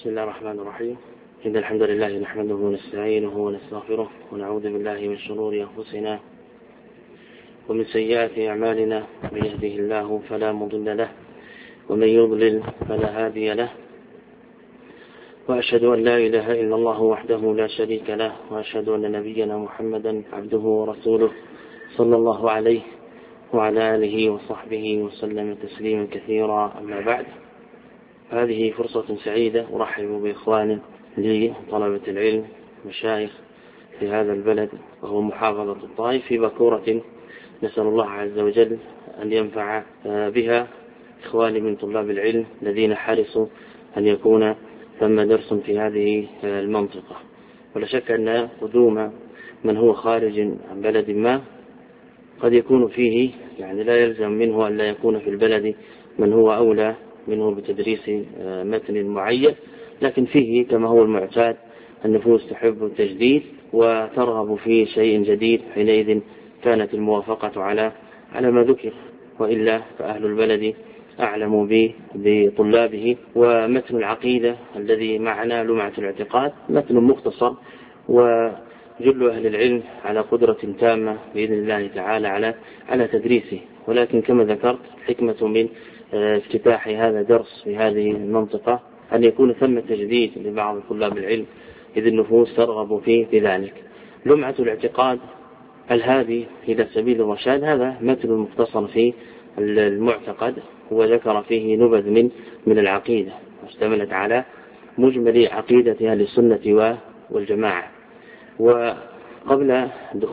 بسم الله الرحمن الرحيم. إن الحمد لله نحمده ونستعينه ونستغفره ونعوذ بالله من شرور أنفسنا ومن سيئات أعمالنا. من يهده الله فلا مضل له ومن يضلل فلا هادي له، وأشهد أن لا إله إلا الله وحده لا شريك له، وأشهد أن نبينا محمدا عبده ورسوله صلى الله عليه وعلى آله وصحبه وسلم تسليما كثيرا. أما بعد، هذه فرصة سعيدة أرحب بإخوان لي طلبة العلم مشايخ في هذا البلد وهو محافظة الطائف في بكورة. نسأل الله عز وجل أن ينفع بها إخواني من طلاب العلم الذين حرصوا أن يكون ثم درس في هذه المنطقة. ولا شك أن قدوم من هو خارج عن بلد ما قد يكون فيه، يعني لا يلزم منه أن لا يكون في البلد من هو أولى منه بتدريس متن معين، لكن فيه كما هو المعتاد النفوس تحب التجديد وترغب في شيء جديد، حينئذ كانت الموافقة على ما ذكر، وإلا فأهل البلد أعلم بطلابه. ومتن العقيدة الذي معنا لمعة الاعتقاد متن مختصر، وجل أهل العلم على قدرة تامة بإذن الله تعالى على تدريسه. ولكن كما ذكرت حكمة من افتتاح هذا الدرس في هذه المنطقة أن يكون ثم تجديد لبعض طلاب العلم، إذ النفوس ترغب في ذلك. لمعة الاعتقاد الهادي إلى سبيل الرشاد هذا متن مختصر في المعتقد، وذكر فيه نبذ من العقيدة، واشتملت على مجمل عقيدة أهل السنة والجماعة. وقبل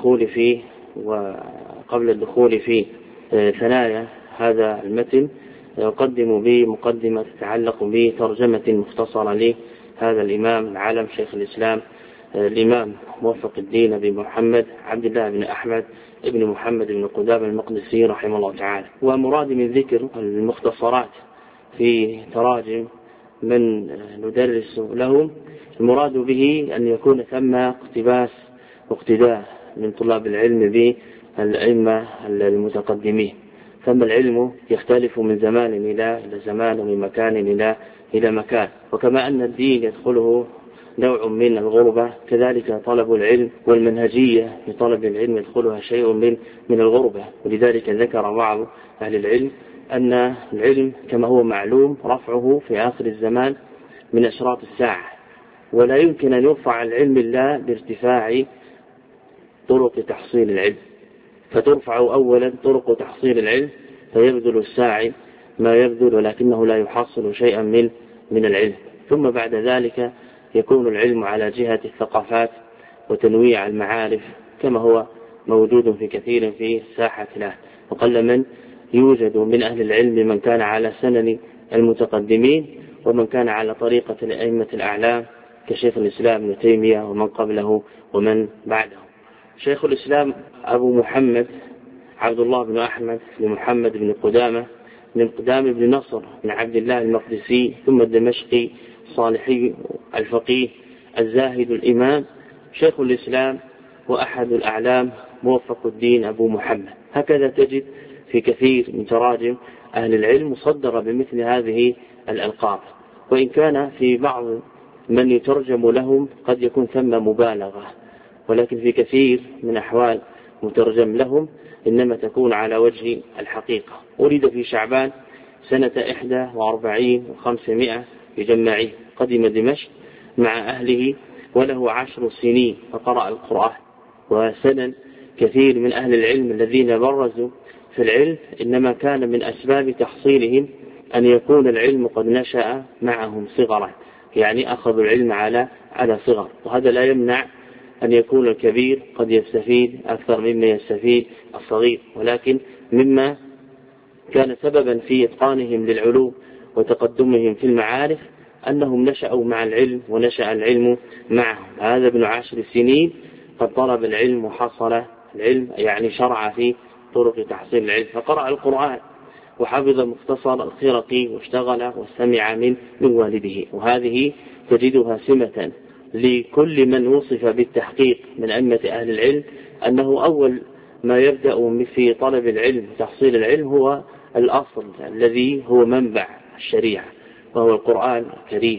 الدخول في ثنايا هذا المتن أقدم بمقدمة تتعلق بترجمة مختصرة لهذا الإمام العالم شيخ الإسلام الإمام موفق الدين بن محمد عبد الله بن أحمد ابن محمد بن قدامة المقدسي رحمه الله تعالى. ومراد من ذكر المختصرات في تراجم من ندرس لهم، المراد به أن يكون ثم اقتباس واقتداء من طلاب العلم بالأئمة المتقدمين. ثم العلم يختلف من زمان إلى زمان، ومن مكان إلى مكان، وكما أن الدين يدخله نوع من الغربة، كذلك طلب العلم والمنهجية في طلب العلم يدخلها شيء من الغربة. ولذلك ذكر بعض أهل العلم أن العلم كما هو معلوم رفعه في آخر الزمان من أشراط الساعة، ولا يمكن أن يرفع العلم إلا بارتفاع طرق تحصيل العلم، فترفع أولا طرق تحصيل العلم فيبذل الساعي ما يبذل، ولكنه لا يحصل شيئا من العلم. ثم بعد ذلك يكون العلم على جهة الثقافات وتنويع المعارف كما هو موجود في كثير في ساحة له. وقل من يوجد من أهل العلم من كان على سنن المتقدمين، ومن كان على طريقة الأئمة الأعلام كشيخ الإسلام ابن تيمية ومن قبله ومن بعده. شيخ الإسلام أبو محمد عبد الله بن أحمد بن محمد بن قدامة بن قدامة بن نصر بن عبد الله المقدسي ثم الدمشقي الصالحي الفقيه الزاهد الإمام شيخ الإسلام وأحد الأعلام موفق الدين أبو محمد. هكذا تجد في كثير من تراجم أهل العلم مصدرة بمثل هذه الألقاب، وإن كان في بعض من يترجم لهم قد يكون ثم مبالغة، ولكن في كثير من أحوال مترجم لهم إنما تكون على وجه الحقيقة. ولد في شعبان سنة 41 و500 بجماعه، قدم دمشق مع أهله وله 10 سنين فقرأ القرآن. وسنن كثير من أهل العلم الذين برزوا في العلم إنما كان من أسباب تحصيلهم أن يكون العلم قد نشأ معهم صغرا، يعني أخذوا العلم على صغر. وهذا لا يمنع أن يكون الكبير قد يستفيد أكثر مما يستفيد الصغير، ولكن مما كان سببا في إتقانهم للعلوم وتقدمهم في المعارف أنهم نشأوا مع العلم ونشأ العلم معهم. هذا ابن 10 سنين قد طلب العلم وحصل العلم، يعني شرع في طرق تحصيل العلم، فقرأ القرآن وحفظ مختصر الخرقي واشتغل واستمع من والده. وهذه تجدها سمة لكل من وصف بالتحقيق من أئمة أهل العلم، أنه أول ما يبدأ في طلب العلم وتحصيل العلم هو الأصل الذي هو منبع الشريعة، وهو القرآن الكريم.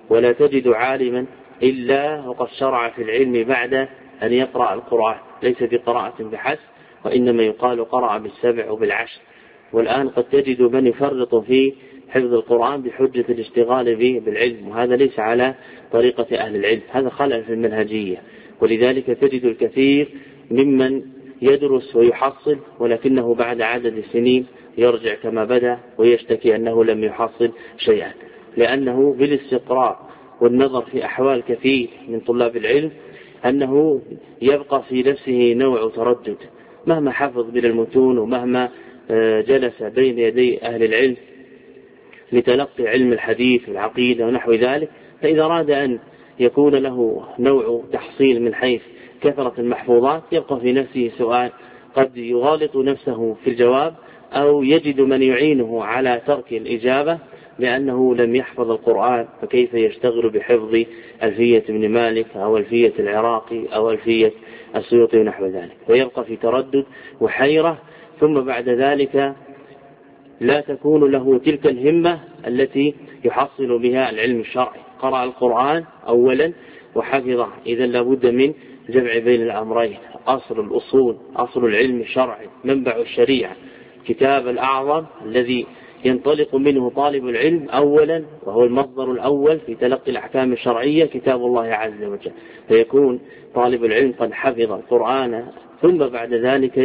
ولا تجد عالما إلا وقد شرع في العلم بعد أن يقرأ القرآن، ليس بقراءة بحسب، وإنما يقال قرأ بالسبع وبالعشر. والآن قد تجد من يفرط في حفظ القرآن بحجة الاشتغال به بالعلم، وهذا ليس على طريقة أهل العلم، هذا خلل في المنهجية. ولذلك تجد الكثير ممن يدرس ويحصل ولكنه بعد عدد السنين يرجع كما بدأ ويشتكي أنه لم يحصل شيئا، لأنه بالاستقراء والنظر في أحوال كثير من طلاب العلم أنه يبقى في نفسه نوع تردد مهما حفظ من المتون ومهما جلس بين يدي أهل العلم لتلقي علم الحديث والعقيدة ونحو ذلك. فإذا أراد أن يكون له نوع تحصيل من حيث كثرة المحفوظات يبقى في نفسه سؤال، قد يغالط نفسه في الجواب أو يجد من يعينه على ترك الإجابة لأنه لم يحفظ القرآن، فكيف يشتغل بحفظ ألفية ابن مالك أو ألفية العراقي أو ألفية السيوطي ونحو ذلك، ويبقى في تردد وحيرة. ثم بعد ذلك لا تكون له تلك الهمة التي يحصل بها العلم الشرعي. قرأ القرآن أولا وحفظه، إذا لابد من جمع بين الأمرين، أصل الأصول، أصل العلم الشرعي، منبع الشريعة، كتاب الأعظم الذي ينطلق منه طالب العلم أولا، وهو المصدر الأول في تلقي الأحكام الشرعية، كتاب الله عز وجل. فيكون طالب العلم قد حفظ القرآن ثم بعد ذلك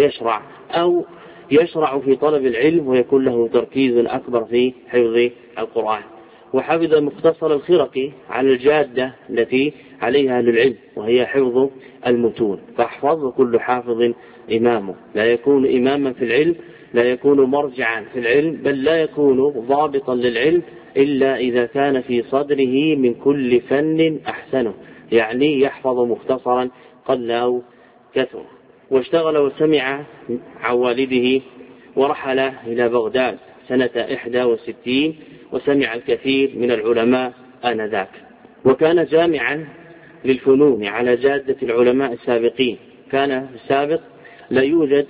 يشرع في طلب العلم ويكون له تركيز أكبر في حفظ القرآن. وحفظ مختصر الخرقي على الجادة التي عليها أهل العلم وهي حفظ المتون، فاحفظ كل حافظ إمامه، لا يكون إماما في العلم، لا يكون مرجعا في العلم، بل لا يكون ضابطا للعلم إلا إذا كان في صدره من كل فن أحسنه، يعني يحفظ مختصرا قل أو كثر. واشتغل وسمع عن والده ورحل إلى بغداد سنة 61 وسمع الكثير من العلماء آنذاك، وكان جامعا للفنون على جادة العلماء السابقين. كان في السابق لا يوجد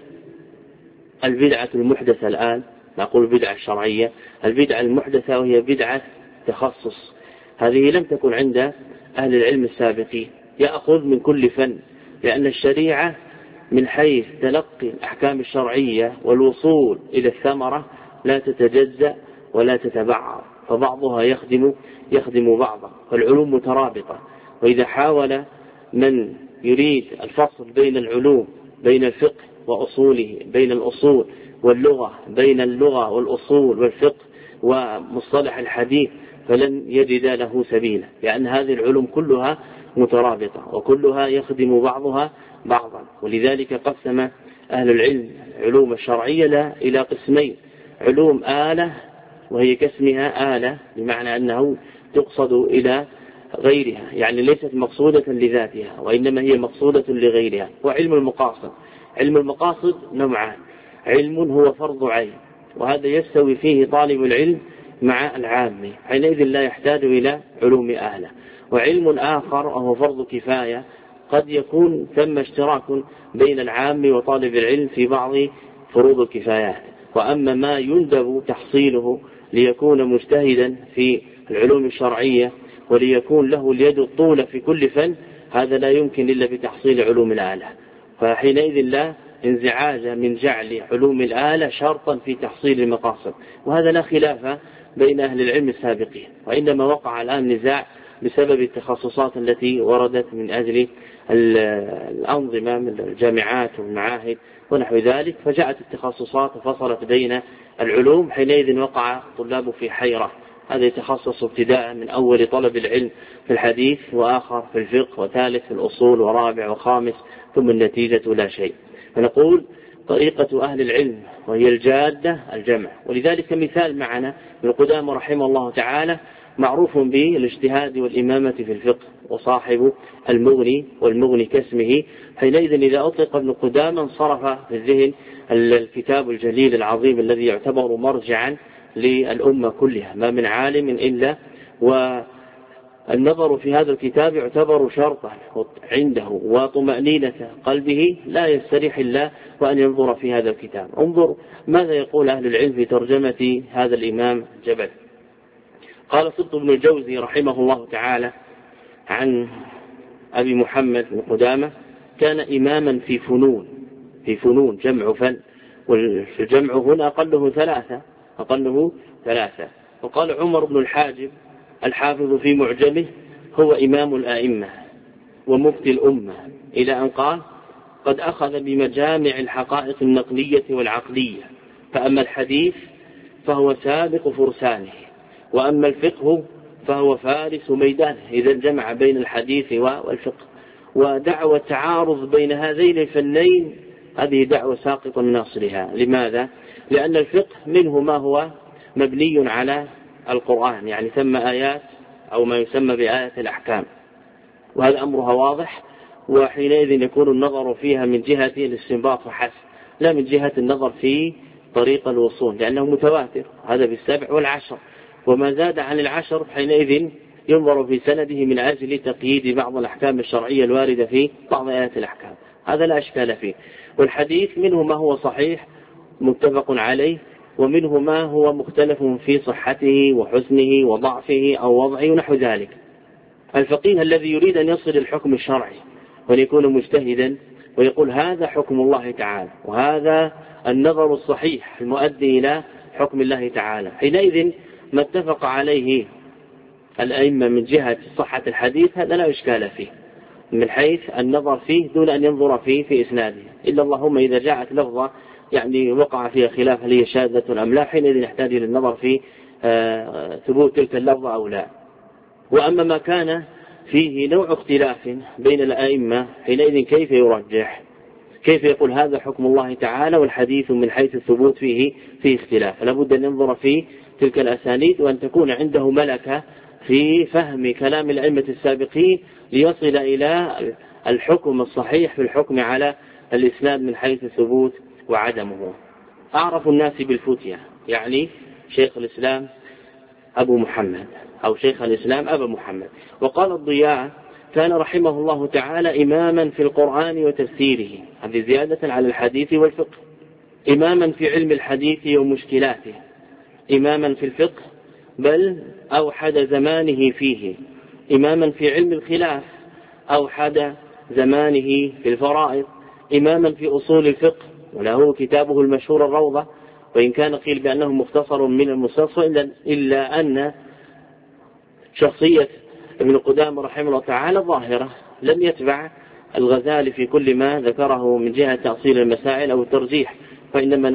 البدعة المحدثة، الآن نقول بدعة شرعية، البدعة المحدثة وهي بدعة تخصص، هذه لم تكن عند أهل العلم السابقين. يأخذ من كل فن، لأن الشريعة من حيث تلقي الأحكام الشرعية والوصول إلى الثمرة لا تتجزأ ولا تتبعر، فبعضها يخدم بعضا، والعلوم مترابطة. وإذا حاول من يريد الفصل بين العلوم، بين الفقه وأصوله، بين الأصول واللغة، بين اللغة والأصول والفقه ومصطلح الحديث، فلن يجد له سبيلا، لأن هذه العلوم كلها مترابطة وكلها يخدم بعضها بعضا. ولذلك قسم أهل العلم علوم الشرعية إلى قسمين: علوم آلة وهي كاسمها آلة، بمعنى أنه تقصد إلى غيرها، يعني ليست مقصودة لذاتها وإنما هي مقصودة لغيرها. وعلم المقاصد، علم المقاصد نوعان: علم هو فرض عين، وهذا يستوي فيه طالب العلم مع العام، حينئذ لا يحتاج إلى علوم آلة. وعلم آخر وهو فرض كفاية، قد يكون ثم اشتراك بين العام وطالب العلم في بعض فروض الكفايات. وأما ما يندب تحصيله ليكون مجتهدا في العلوم الشرعية وليكون له اليد الطولة في كل فن، هذا لا يمكن إلا بتحصيل علوم الآلة. فحينئذ لا انزعاج من جعل علوم الآلة شرطا في تحصيل المقاصد، وهذا لا خلاف بين أهل العلم السابقين. وإنما وقع الآن نزاع بسبب التخصصات التي وردت من أجل الأنظمة من الجامعات والمعاهد ونحو ذلك، فجاءت التخصصات وفصلت بين العلوم، حينئذ وقع الطلاب في حيرة، هذا يتخصص ابتداء من أول طلب العلم في الحديث، وآخر في الفقه، وثالث في الأصول، ورابع وخامس، ثم النتيجة لا شيء. فنقول طريقة أهل العلم وهي الجادة الجمع. ولذلك مثال معنا ابن قدامة رحمه الله تعالى معروف بالاجتهاد والإمامة في الفقه، وصاحب المغني، والمغني كاسمه. حينئذ إذا أطلق ابن قدامة انصرف في الذهن الكتاب الجليل العظيم الذي يعتبر مرجعا للأمة كلها، ما من عالم إلا والنظر في هذا الكتاب يعتبر شرطا عنده وطمأنينة قلبه، لا يستريح إلا وأن ينظر في هذا الكتاب. انظر ماذا يقول أهل العلم في ترجمة هذا الإمام جبل: قال سبط بن الجوزي رحمه الله تعالى عن أبي محمد بن قدامة: كان إماما في فنون جمع فن، والجمع هنا أقله ثلاثة. وقال عمر بن الحاجب الحافظ في معجمه: هو إمام الآئمة ومفتي الأمة، إلى أن قال: قد أخذ بمجامع الحقائق النقلية والعقلية، فأما الحديث فهو سابق فرسانه، وأما الفقه فهو فارس ميدانه. إذا جمع بين الحديث والفقه، ودعوة تعارض بين هذين الفنين هذه دعوة ساقطة من أصلها. لماذا؟ لأن الفقه منه ما هو مبني على القرآن، يعني ثم آيات أو ما يسمى بآيات الأحكام، وهذا أمرها واضح، وحينئذ يكون النظر فيها من جهة الاستنباط وحسب، لا من جهة النظر في طريق الوصول، لأنه متواتر، هذا بالسبع والعشر، وما زاد عن العشر حينئذ ينظر في سنده من أجل تقييد بعض الأحكام الشرعية الواردة في بعض آيات الأحكام، هذا لا أشكال فيه. والحديث منه ما هو صحيح متفق عليه، ومنه ما هو مختلف في صحته وحسنه وضعفه أو وضعه ونحو ذلك. الفقيه الذي يريد أن يصل الحكم الشرعي وأن يكون مجتهدا ويقول هذا حكم الله تعالى وهذا النظر الصحيح المؤدي إلى حكم الله تعالى، حينئذ ما اتفق عليه الأئمة من جهة صحة الحديث هذا لا إشكال فيه من حيث النظر فيه دون أن ينظر فيه في إسناده، إلا اللهم إذا جاءت لفظة يعني وقع فيها خلاف هل هي شاذة أم لا، حينئذ نحتاج للنظر في ثبوت تلك اللفظة أو لا. وأما ما كان فيه نوع اختلاف بين الأئمة حينئذ كيف يرجح؟ كيف يقول هذا حكم الله تعالى والحديث من حيث الثبوت فيه اختلاف؟ لابد أن ينظر في تلك الأسانيد، وأن تكون عنده ملكة في فهم كلام الأئمة السابقين ليصل إلى الحكم الصحيح في الحكم على الإسناد من حيث الثبوت وعدمه. أعرف الناس بالفتية يعني شيخ الإسلام أبو محمد أو شيخ الإسلام أبا محمد. وقال الضياء: كان رحمه الله تعالى إماما في القرآن وتفسيره، هذه زيادة على الحديث والفقه، إماما في علم الحديث ومشكلاته، إماما في الفقه بل أوحد زمانه فيه، إماما في علم الخلاف أوحد زمانه في الفرائض، إماما في أصول الفقه وله كتابه المشهور الروضة، وإن كان قيل بأنه مختصر من المستصفى، إلا أن شخصية ابن قدامة رحمه الله تعالى ظاهرة، لم يتبع الغزالي في كل ما ذكره من جهة تأصيل المسائل أو الترجيح، فإنما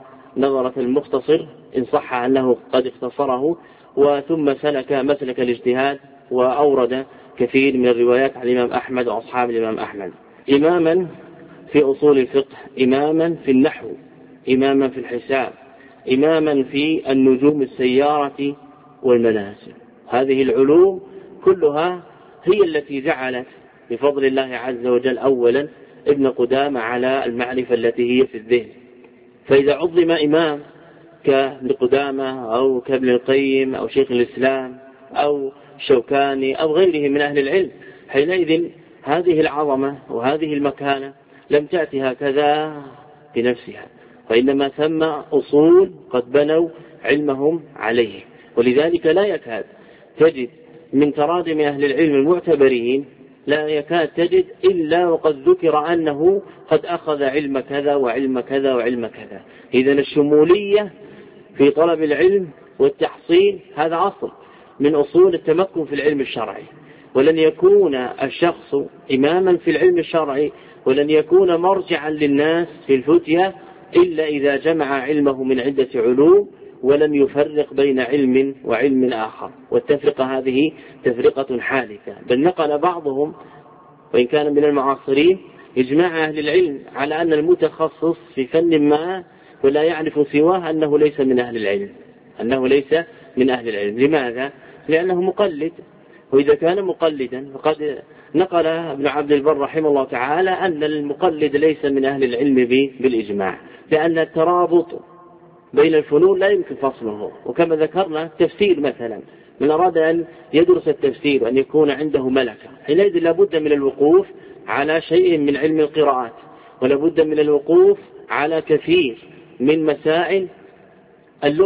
نظرة المختصر إن صح أنه قد اختصره، وثم سلك مسلك الاجتهاد وأورد كثير من الروايات عن الإمام أحمد وأصحاب الإمام أحمد. إماما في أصول الفقه، إماما في النحو، إماما في الحساب، إماما في النجوم السيارة والمنازل. هذه العلوم كلها هي التي جعلت بفضل الله عز وجل أولا ابن قدامة على المعرفة التي هي في الذهن. فإذا عظم إمام كابن قدامة أو كابن القيم أو شيخ الإسلام أو شوكاني أو غيره من أهل العلم، حينئذ هذه العظمة وهذه المكانة لم تأتي هكذا بنفسها، وإنما ثم أصول قد بنوا علمهم عليه. ولذلك لا يكاد تجد من تراجم أهل العلم المعتبرين لا يكاد تجد إلا وقد ذكر أنه قد أخذ علم كذا وعلم كذا وعلم كذا. إذن الشمولية في طلب العلم والتحصيل هذا أصل من أصول التمكن في العلم الشرعي، ولن يكون الشخص إماما في العلم الشرعي ولن يكون مرجعا للناس في الفتية إلا إذا جمع علمه من عدة علوم ولم يفرق بين علم وعلم آخر. والتفرقة هذه تفرقة حادثة، بل نقل بعضهم وإن كان من المعاصرين إجماع أهل العلم على أن المتخصص في فن ما ولا يعرف سواه أنه ليس من أهل العلم، أنه ليس من أهل العلم. لماذا؟ لأنه مقلد، وإذا كان مقلدا فقد نقل ابن عبد البر رحمه الله تعالى أن المقلد ليس من أهل العلم بالإجماع، لأن الترابط بين الفنون لا يمكن فصله. وكما ذكرنا التفسير مثلا، من أراد أن يدرس التفسير وأن يكون عنده ملكة حينئذ لابد من الوقوف على شيء من علم القراءات، ولابد من الوقوف على كثير من مسائل اللغة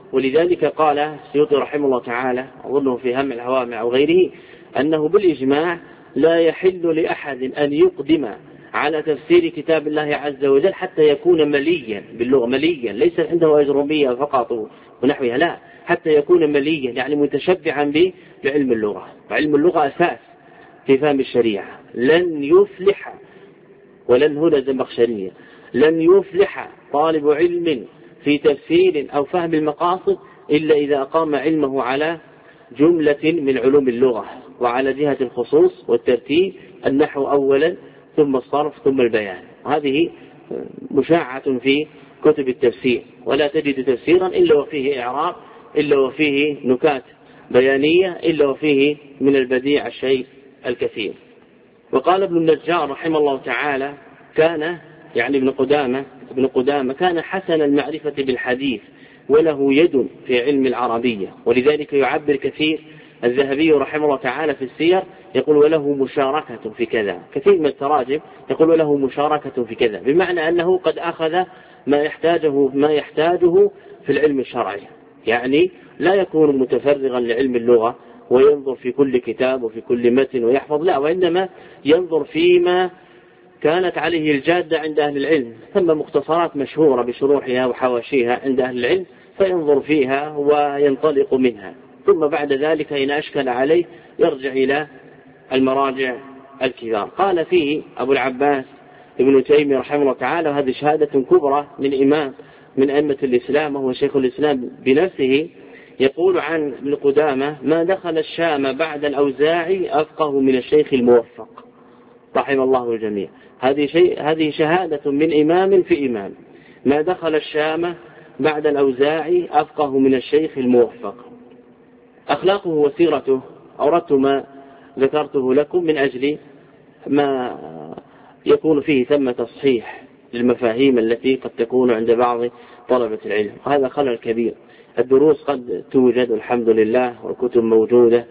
ولذلك قال السيوطي رحمه الله تعالى أظنه في هم الهوامع أو غيره أنه بالإجماع لا يحل لأحد أن يقدم على تفسير كتاب الله عز وجل حتى يكون مليا باللغة، مليا ليس عنده أجربية فقط ونحوها، لا، حتى يكون مليا يعني متشبعا بعلم اللغة. وعلم اللغة أساس في فهم الشريعة. لن يفلح، ولن هنا الزمخشرية، لن يفلح طالب علم في تفسير أو فهم المقاصد إلا إذا أقام علمه على جملة من علوم اللغة وعلى جهة الخصوص والترتيب، النحو أولا ثم الصرف ثم البيان. هذه مشاعة في كتب التفسير، ولا تجد تفسيرا إلا وفيه إعراب، إلا وفيه نكات بيانية، إلا وفيه من البديع الشيء الكثير. وقال ابن النجار رحمه الله تعالى كان يعني ابن قدامة كان حسن المعرفة بالحديث وله يد في علم العربية، ولذلك يعبر كثير الذهبي رحمه الله تعالى في السير يقول وله مشاركة في كذا، كثير من التراجم يقول وله مشاركة في كذا، بمعنى أنه قد أخذ ما يحتاجه في العلم الشرعي، يعني لا يكون متفرغا لعلم اللغة وينظر في كل كتاب وفي كل متن ويحفظ، لا، وإنما ينظر فيما كانت عليه الجادة عند أهل العلم، ثم مختصرات مشهورة بشروحها وحواشيها عند أهل العلم فينظر فيها وينطلق منها، ثم بعد ذلك إن أشكل عليه يرجع إلى المراجع الكبار. قال فيه أبو العباس ابن تيمية رحمه الله تعالى، وهذه شهادة كبرى من إمام من أئمة الإسلام وهو شيخ الإسلام بنفسه، يقول عن ابن قدامة ما دخل الشام بعد الأوزاعي أفقه من الشيخ الموفق رحمه الله الجميع. هذه شهادة من إمام في إمام، ما دخل الشام بعد الأوزاعي أفقه من الشيخ الموفق. أخلاقه وسيرته أردت ما ذكرته لكم من أجل ما يكون فيه ثم تصحيح للمفاهيم التي قد تكون عند بعض طلبة العلم، وهذا خلل كبير. الدروس قد توجد الحمد لله والكتب موجودة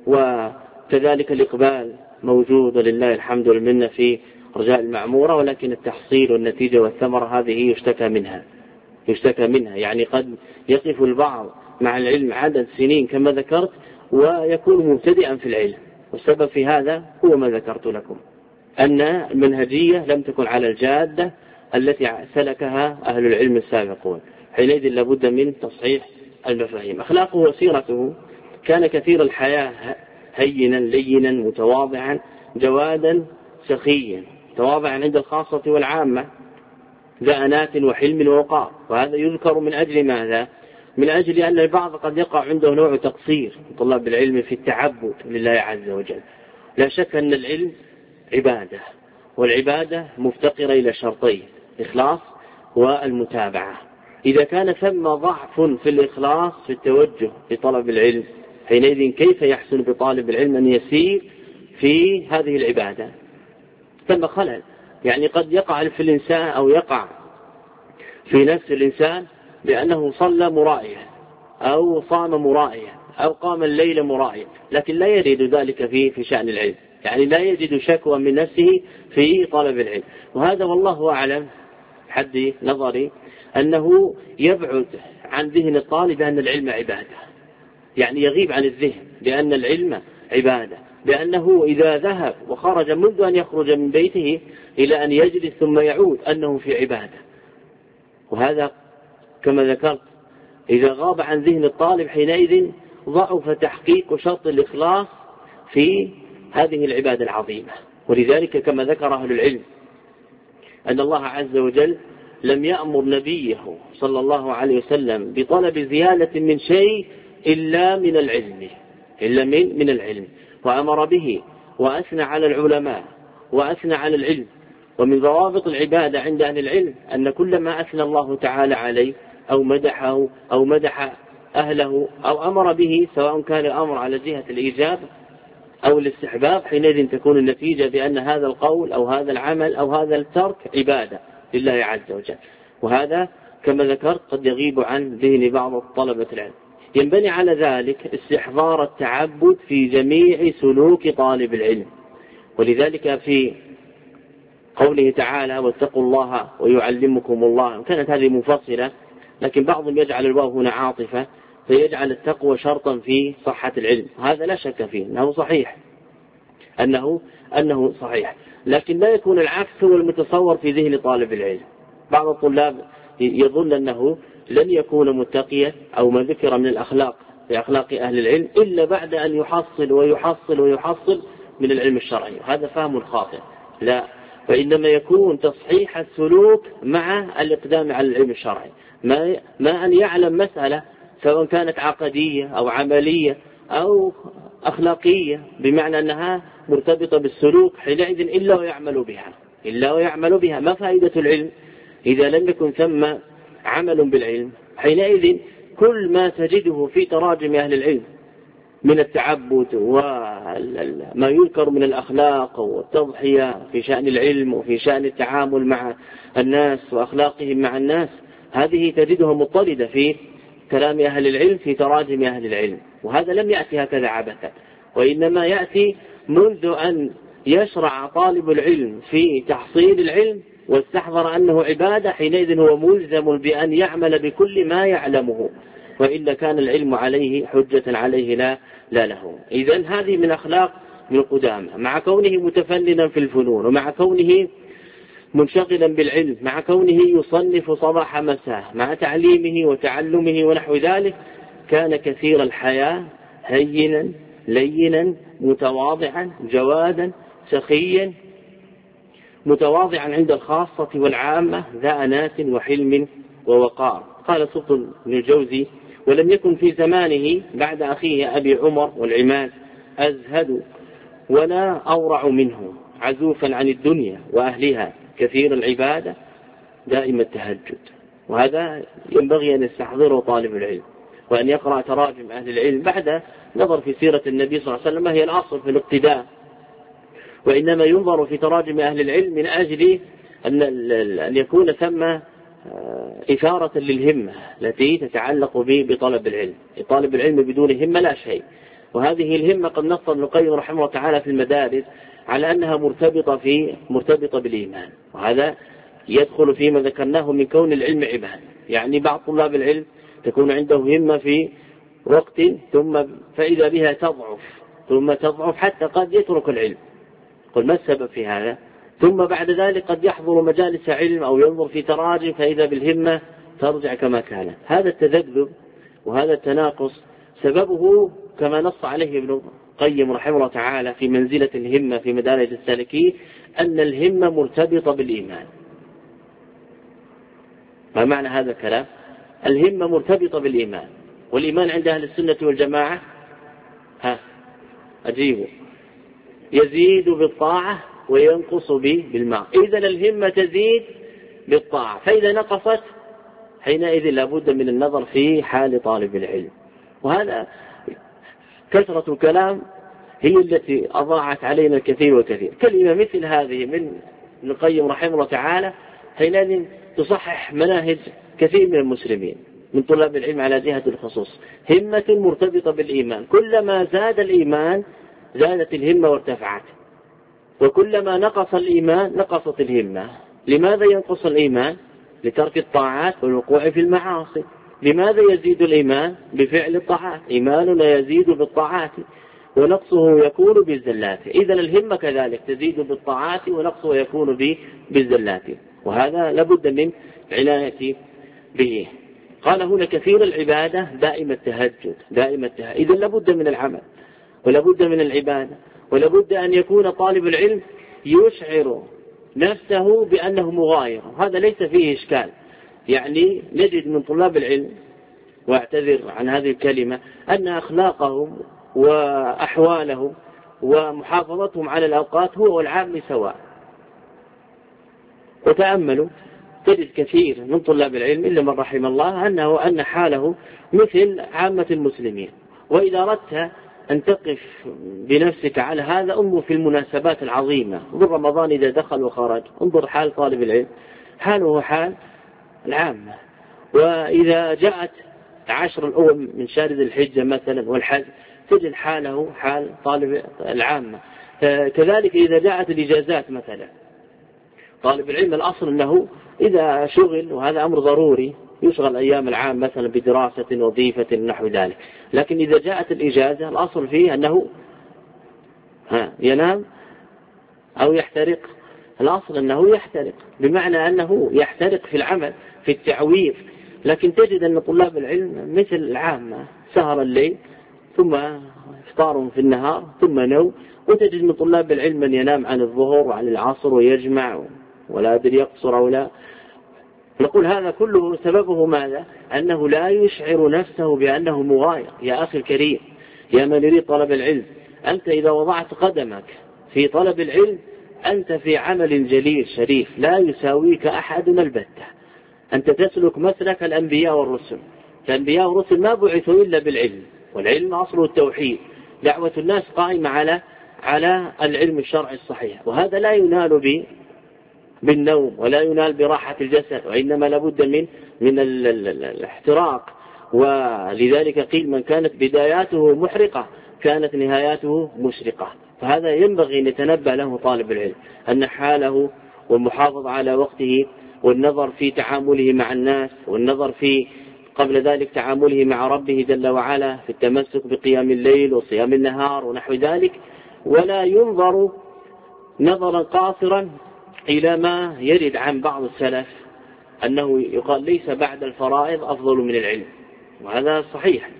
وكذلك الإقبال موجود لله الحمد والمنة في رجاء المعمورة، ولكن التحصيل والنتيجة والثمرة هذه يشتكى منها، يعني قد يقف البعض مع العلم عدد سنين كما ذكرت ويكون مبتدئا في العلم، والسبب في هذا هو ما ذكرت لكم، أن المنهجية لم تكن على الجادة التي سلكها أهل العلم السابقون، حينئذ لابد من تصحيح المفاهيم. أخلاقه وسيرته كان كثير الحياة، هينا لينا متواضعا جوادا سخيا، تواضعا عند الخاصة والعامة، ذا أنات وحلم ووقار. وهذا يذكر من أجل ماذا؟ من أجل أن البعض قد يقع عنده نوع تقصير طلاب العلم في التعبد لله عز وجل. لا شك أن العلم عبادة، والعبادة مفتقرة إلى شرطين: الإخلاص والمتابعة. إذا كان ثم ضعف في الإخلاص في التوجه لطلب العلم، حينئذ كيف يحسن بطالب العلم أن يسير في هذه العبادة؟ ثم خلل، يعني قد يقع في الإنسان أو يقع في نفس الإنسان بأنه صلى مرائيا أو صام مرائيا أو قام الليل مرائيا، لكن لا يريد ذلك في شأن العلم، يعني لا يجد شكوى من نفسه في طلب العلم. وهذا والله أعلم حد نظري أنه يبعد عن ذهن الطالب أن العلم عبادة، يعني يغيب عن الذهن بأن العلم عبادة، لأنه إذا ذهب وخرج منذ أن يخرج من بيته إلى أن يجلس ثم يعود أنه في عبادة. وهذا كما ذكرت إذا غاب عن ذهن الطالب حينئذ ضعف تحقيق شرط الإخلاص في هذه العبادة العظيمة. ولذلك كما ذكر أهل العلم أن الله عز وجل لم يأمر نبيه صلى الله عليه وسلم بطلب زيادة من شيء إلا من العلم، وأمر به وأثنى على العلماء وأثنى على العلم. ومن ضوابط العبادة عند أهل العلم أن كل ما أثنى الله تعالى عليه أو مدحه أو مدح أهله أو أمر به، سواء كان الأمر على جهة الإيجاب أو الاستحباب، حينئذ تكون النتيجة بأن هذا القول أو هذا العمل أو هذا الترك عبادة لله عز وجل. وهذا كما ذكرت قد يغيب عن ذهن بعض طلبة العلم. ينبني على ذلك استحضار التعبد في جميع سلوك طالب العلم، ولذلك في قوله تعالى واتقوا الله ويعلمكم الله، كانت هذه منفصلة لكن بعضهم يجعل الواو هنا عاطفة فيجعل التقوى شرطا في صحة العلم. هذا لا شك فيه أنه صحيح، أنه صحيح، لكن لا يكون العكس هو المتصور في ذهن طالب العلم. بعض الطلاب يظن أنه لن يكون متقيا أو ما ذكر من الأخلاق في أخلاق أهل العلم إلا بعد أن يحصل ويحصل ويحصل من العلم الشرعي. هذا فهم خاطئ، لا، فإنما يكون تصحيح السلوك مع الإقدام على العلم الشرعي. ما أن يعلم مسألة سواء كانت عقدية أو عملية أو أخلاقية بمعنى أنها مرتبطة بالسلوك حينئذ إلا ويعمل بها. ما فائدة العلم إذا لم يكن ثم عمل بالعلم؟ حينئذ كل ما تجده في تراجم أهل العلم من التعبد وما يذكر من الأخلاق والتضحية في شأن العلم وفي شأن التعامل مع الناس وأخلاقهم مع الناس، هذه تجدها مضطردة في كلام أهل العلم في تراجم أهل العلم. وهذا لم يأتي هكذا عبثا، وإنما يأتي منذ أن يشرع طالب العلم في تحصيل العلم واستحضر أنه عبادة، حينئذ هو ملزم بأن يعمل بكل ما يعلمه، وإلا كان العلم عليه حجة عليه لا له. إذن هذه من أخلاق من القدامى، مع كونه متفننا في الفنون، ومع كونه منشغلا بالعلم، مع كونه يصنف صباح مساء، مع تعليمه وتعلمه ونحو ذلك، كان كثير الحياة، هينا لينا متواضعا جوادا سخيا، متواضعا عند الخاصة والعامة، ذا أنات وحلم ووقار. قال سلطان بن الجوزي: ولم يكن في زمانه بعد أخيه أبي عمر والعماد أزهد ولا أورع منه، عزوفا عن الدنيا وأهلها، كثير العبادة، دائم التهجد. وهذا ينبغي أن يستحضره طالب العلم، وأن يقرأ تراجم أهل العلم بعد نظر في سيرة النبي صلى الله عليه وسلم، هي الأصل في الاقتداء، وإنما ينظر في تراجم أهل العلم من أجل أن يكون ثم إثارة للهمة التي تتعلق بطلب العلم. طالب العلم بدون همة لا شيء. وهذه الهمة قد نص ابن القيم رحمه الله تعالى في المدارس على أنها مرتبطة بالإيمان، وهذا يدخل فيما ذكرناه من كون العلم عبادة. يعني بعض طلاب العلم تكون عنده همة في وقت ثم فإذا بها تضعف حتى قد يترك العلم. قل ما السبب في هذا؟ ثم بعد ذلك قد يحضر مجالس علم أو ينظر في تراجم فإذا بالهمة ترجع كما كانت. هذا التذبذب وهذا التناقص سببه كما نص عليه ابن القيم رحمه الله تعالى في منزلة الهمة في مدارج السالكين، أن الهمة مرتبطة بالإيمان. ما معنى هذا الكلام؟ الهمة مرتبطة بالإيمان، والإيمان عند أهل السنة والجماعة أجيبوا يزيد بالطاعة وينقص بالماء. إذا الهمة تزيد بالطاعة، فإذا نقصت حينئذ لابد من النظر في حال طالب العلم. وهذا كثرة الكلام هي التي أضاعت علينا الكثير والكثير. كلمة مثل هذه من ابن القيم رحمه الله تعالى حينئذ تصحح مناهج كثير من المسلمين من طلاب العلم على جهة الخصوص. همة مرتبطة بالإيمان، كلما زاد الإيمان زادت الهمة وارتفعت، وكلما نقص الإيمان نقصت الهمة. لماذا ينقص الإيمان؟ لترك الطاعات والوقوع في المعاصي. لماذا يزيد الإيمان؟ بفعل الطاعات. إيماننا يزيد بالطاعات ونقصه يكون بالزلات. إذن الهمة كذلك تزيد بالطاعات ونقصه يكون بالزلات، وهذا لابد من عناية به. قال هنا كثير العبادة دائم التهجد. إذن لابد من العمل ولابد من العبادة، ولابد أن يكون طالب العلم يشعر نفسه بأنه مغاير. هذا ليس فيه إشكال. يعني نجد من طلاب العلم، واعتذر عن هذه الكلمة، أن أخلاقهم وأحوالهم ومحافظتهم على الأوقات هو والعام سواء. وتأملوا تجد كثير من طلاب العلم إلا من رحم الله أن حاله مثل عامة المسلمين. وإذا أردت أن تقف بنفسك على هذا انظر في المناسبات العظيمة، انظر رمضان إذا دخل وخرج، انظر حال طالب العلم حاله حال العامة. وإذا جاءت 10 الأول من شهر ذي الحجة مثلا والحج تجد حاله حال طالب العامة. كذلك إذا جاءت الإجازات مثلا، طالب العلم الأصل أنه إذا شغل وهذا أمر ضروري يشغل أيام العام مثلا بدراسة وظيفة نحو ذلك. لكن إذا جاءت الإجازة الأصل فيه أنه ينام أو يحترق. الأصل أنه يحترق، بمعنى أنه يحترق في العمل في التعويض. لكن تجد أن طلاب العلم مثل العامة سهر الليل ثم إفطار في النهار ثم نوم، وتجد من طلاب العلم من ينام عن الظهر وعن العصر ويجمع ولا أدري يقصر أو لا. نقول هذا كله سببه ماذا؟ أنه لا يشعر نفسه بأنه مغاير. يا أخي الكريم، يا من يريد طلب العلم، أنت إذا وضعت قدمك في طلب العلم أنت في عمل جليل شريف لا يساويك أحد البتة. أنت تسلك مسلك الأنبياء والرسل. الأنبياء والرسل ما بعثوا إلا بالعلم، والعلم أصل التوحيد. دعوة الناس قائمة على العلم الشرعي الصحيح، وهذا لا ينال بالنوم ولا ينال براحة الجسد، وإنما لابد من الاحتراق. ولذلك قيل من كانت بداياته محرقة كانت نهاياته مشرقة. فهذا ينبغي أن يتنبه له طالب العلم، أن حاله والمحافظة على وقته والنظر في تعامله مع الناس والنظر في قبل ذلك تعامله مع ربه جل وعلا في التمسك بقيام الليل وصيام النهار ونحو ذلك، ولا ينظر نظرا قاصرا إلى ما يرد عن بعض السلف أنه يقال ليس بعد الفرائض أفضل من العلم. وهذا صحيح،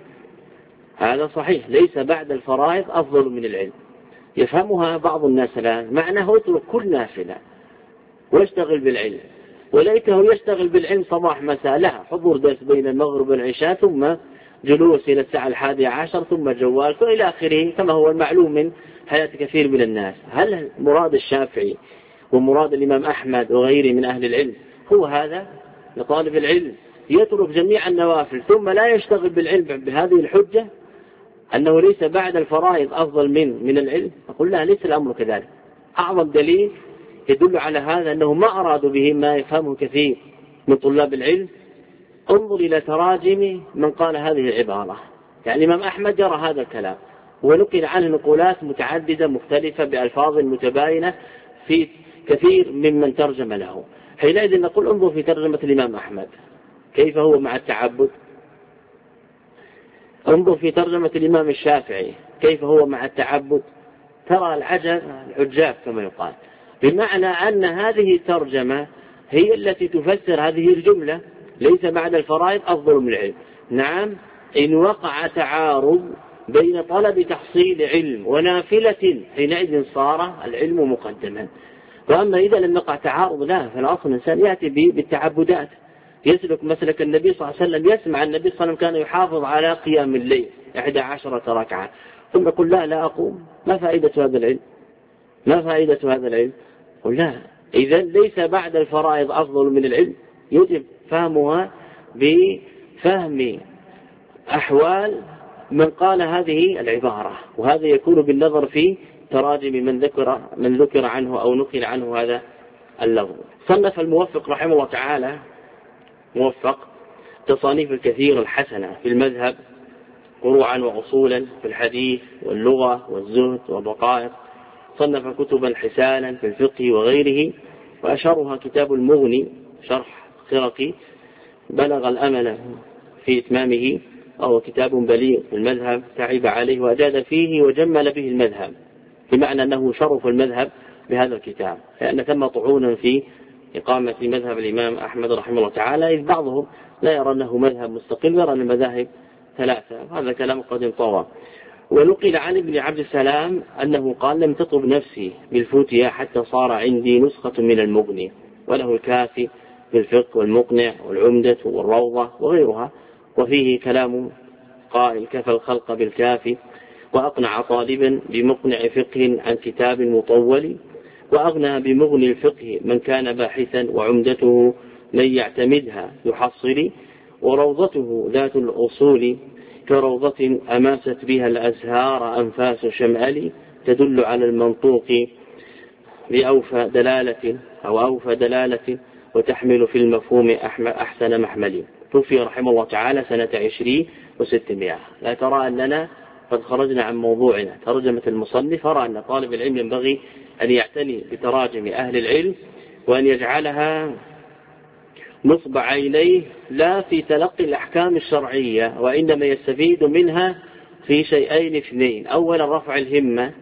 هذا صحيح، ليس بعد الفرائض أفضل من العلم. يفهمها بعض الناس الآن معناه اترك كل نافلة واشتغل بالعلم، وليته يشتغل بالعلم صباح مساء، لا، حضور درس بين المغرب والعشاء ثم جلوس إلى الساعة 11 ثم جوال إلى آخره، كما هو المعلوم من حياة كثير من الناس. هل مراد الشافعي ومراد الإمام أحمد وغيره من أهل العلم هو هذا؟ لطالب العلم يترك جميع النوافل ثم لا يشتغل بالعلم بهذه الحجة أنه ليس بعد الفرائض أفضل من العلم؟ أقول لا، ليس الأمر كذلك. أعظم دليل يدل على هذا أنه ما أرادوا به ما يفهمه كثير من طلاب العلم. انظر إلى تراجم من قال هذه العبارة. يعني الإمام أحمد يرى هذا الكلام ونقل عنه نقولات متعددة مختلفة بألفاظ متباينة في كثير ممن ترجم له. حينئذ نقول انظر في ترجمة الإمام أحمد كيف هو مع التعبد، انظر في ترجمة الإمام الشافعي كيف هو مع التعبد، ترى العجاب كما يقال، بمعنى أن هذه الترجمة هي التي تفسر هذه الجملة ليس بعد الفرائض أفضل من العلم. نعم، إن وقع تعارض بين طلب تحصيل علم ونافلة حينئذ صار العلم مقدما. وأما إذا لم يقع تعارض لا، فالأصل الإنسان يأتي بالتعبدات، يسلك مسلك النبي صلى الله عليه وسلم. يسمع النبي صلى الله عليه وسلم كان يحافظ على قيام الليل 11 ركعة، ثم يقول لا أقوم، ما فائدة هذا العلم؟ ما فائدة هذا العلم؟ قل لا، إذا ليس بعد الفرائض أفضل من العلم. يجب فهمها بفهم أحوال من قال هذه العبارة، وهذا يكون بالنظر في تراجم من ذكر عنه أو نقل عنه هذا اللفظ. صنف الموفق رحمه الله تعالى موفق تصانيف الكثير الحسنة في المذهب، فروعا وأصولا في الحديث واللغة والزهد والرقائق. صنف كتبا حسانا في الفقه وغيره، وأشهرها كتاب المغني شرح خرقي بلغ الأمل في إتمامه، وهو كتاب بليغ في المذهب تعب عليه وأجاد فيه وجمل به المذهب، بمعنى أنه شرف المذهب بهذا الكتاب، لأن ثم طعونا في إقامة مذهب الإمام أحمد رحمه الله تعالى، إذ بعضهم لا يرى أنه مذهب مستقل، يرى أن المذاهب ثلاثة. هذا كلام قد انطوى. ونقل عن ابن عبد السلام أنه قال لم تطب نفسي بالفتية حتى صار عندي نسخة من المغني، وله الكافي بالفقه والمقنع والعمدة والروضة وغيرها. وفيه كلام قائل كفى الخلق بالكافي، وأقنع طالبا بمقنع فقه عن كتاب مطول، وأغنى بمغني الفقه من كان باحثا، وعمدته من يعتمدها يحصل، وروضته ذات الأصول كروضة أماست بها الأزهار أنفاس شمال، تدل على المنطوق بأوفى دلالة أو أوفى دلالة، وتحمل في المفهوم أحسن محمل. توفي رحمه الله تعالى سنة 20 و600. لا ترى أننا قد خرجنا عن موضوعنا. ترجمة المصنف أرى أن طالب العلم ينبغي أن يعتني بتراجم أهل العلم، وأن يجعلها نصب عينيه لا في تلقي الأحكام الشرعية، وإنما يستفيد منها في شيئين اثنين. أولا رفع الهمة،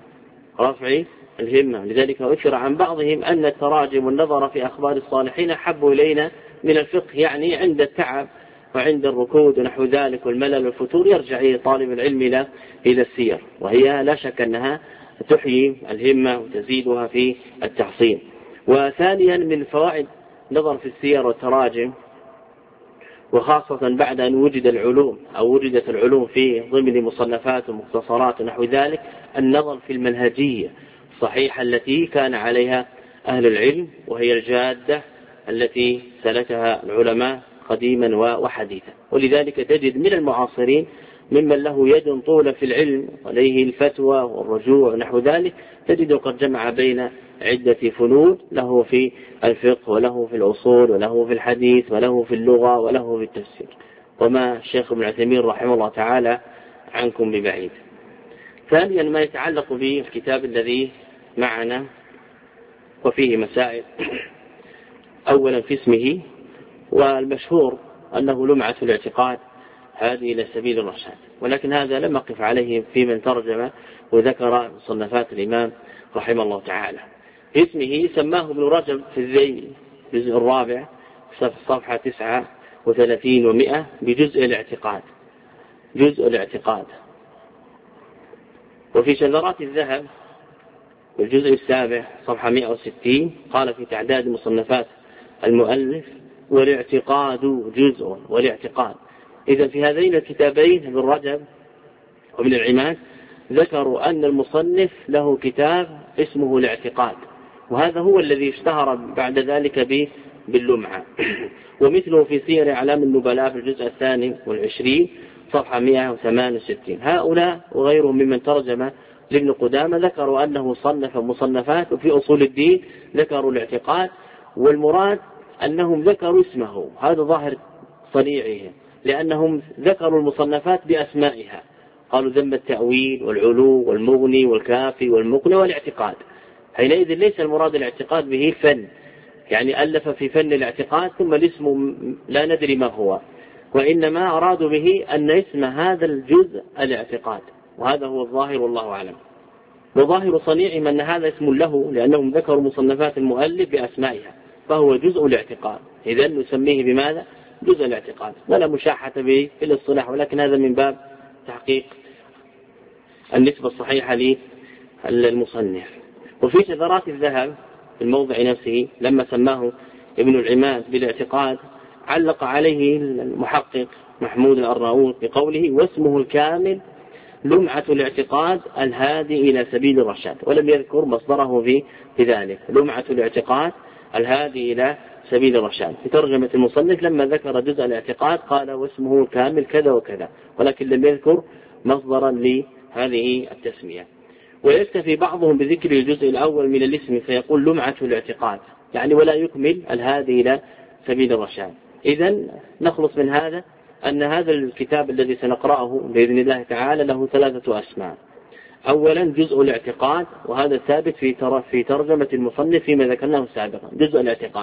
لذلك أثر عن بعضهم أن التراجم والنظر في أخبار الصالحين أحب إلينا من الفقه، يعني عند التعب وعند الركود ونحو ذلك والملل والفتور يرجع طالب العلم إلى السير، وهي لا شك أنها تحيي الهمة وتزيدها في التحصين. وثانيا من فوائد نظر في السير والتراجم، وخاصة بعد أن وجدت العلوم في ضمن مصنفات ومختصرات ونحو ذلك، النظر في المنهجية الصحيحة التي كان عليها أهل العلم، وهي الجادة التي سلكها العلماء قديما وحديثا. ولذلك تجد من المعاصرين ممن له يد طولة في العلم عليه الفتوى والرجوع ونحو ذلك، تجد قد جمع بين عدة فنون، له في الفقه وله في الأصول وله في الحديث وله في اللغة وله في التفسير، وما الشيخ ابن عثيمين رحمه الله تعالى عنكم ببعيد. ثانيا ما يتعلق بالكتاب الذي معنا وفيه مسائل. أولا في اسمه، والمشهور أنه لمعة الاعتقاد هذه إلى سبيل الرشاد، ولكن هذا لم أقف عليه في من ترجم وذكر مصنفات الإمام رحمه الله تعالى. اسمه سماه ابن رجب في الذيل الجزء الرابع صفحة 39 و100 بجزء الاعتقاد. وفي شذرات الذهب الجزء السابع صفحة 160 قال في تعداد مصنفات المؤلف: والاعتقاد جزء والاعتقاد. إذا في هذين الكتابين ابن رجب وابن العماد ذكروا أن المصنف له كتاب اسمه الاعتقاد، وهذا هو الذي اشتهر بعد ذلك باللمعة. ومثله في سير أعلام النبلاء في الجزء 22 صفحة 168. هؤلاء وغيرهم ممن ترجم لابن قدامة ذكروا أنه صنف مصنفات، وفي أصول الدين ذكروا الاعتقاد، والمراد أنهم ذكروا اسمه، هذا ظاهر صنيعهم، لأنهم ذكروا المصنفات بأسمائها، قالوا ذم التأويل والعلو والمغني والكافي والمقنع والاعتقاد. حينئذ ليس المراد الاعتقاد به فن، يعني ألف في فن الاعتقاد ثم الاسم لا ندري ما هو، وإنما أرادوا به أن اسم هذا الجزء الاعتقاد، وهذا هو الظاهر والله أعلم. وظاهر صنيعهم أن هذا اسم له، لأنهم ذكروا مصنفات المؤلف بأسمائها، فهو جزء الاعتقاد. إذن نسميه بماذا؟ جزء الاعتقاد، ولا مشاحة به في الاصطلاح، ولكن هذا من باب تحقيق النسبة الصحيحة للمصنف. وفي شذرات الذهب في الموضع نفسه لما سماه ابن العماد بالاعتقاد علق عليه المحقق محمود الأرناؤوط بقوله: واسمه الكامل لمعة الاعتقاد الهادي إلى سبيل الرشاد، ولم يذكر مصدره في ذلك. لمعة الاعتقاد الهادي إلى سبيل الرشاد. في ترجمة المصنف لما ذكر جزء الاعتقاد قال: واسمه الكامل كذا وكذا، ولكن لم يذكر مصدرا لهذه التسمية. ويكتفي بعضهم بذكر الجزء الأول من الاسم فيقول لمعة الاعتقاد، يعني ولا يكمل الهادي إلى سبيل الرشاد. إذن نخلص من هذا أن هذا الكتاب الذي سنقرأه بإذن الله تعالى له 3 أسماء. أولا جزء الاعتقاد، وهذا ثابت في ترجمة المصنف فيما ذكرناه سابقا، جزء الاعتقاد.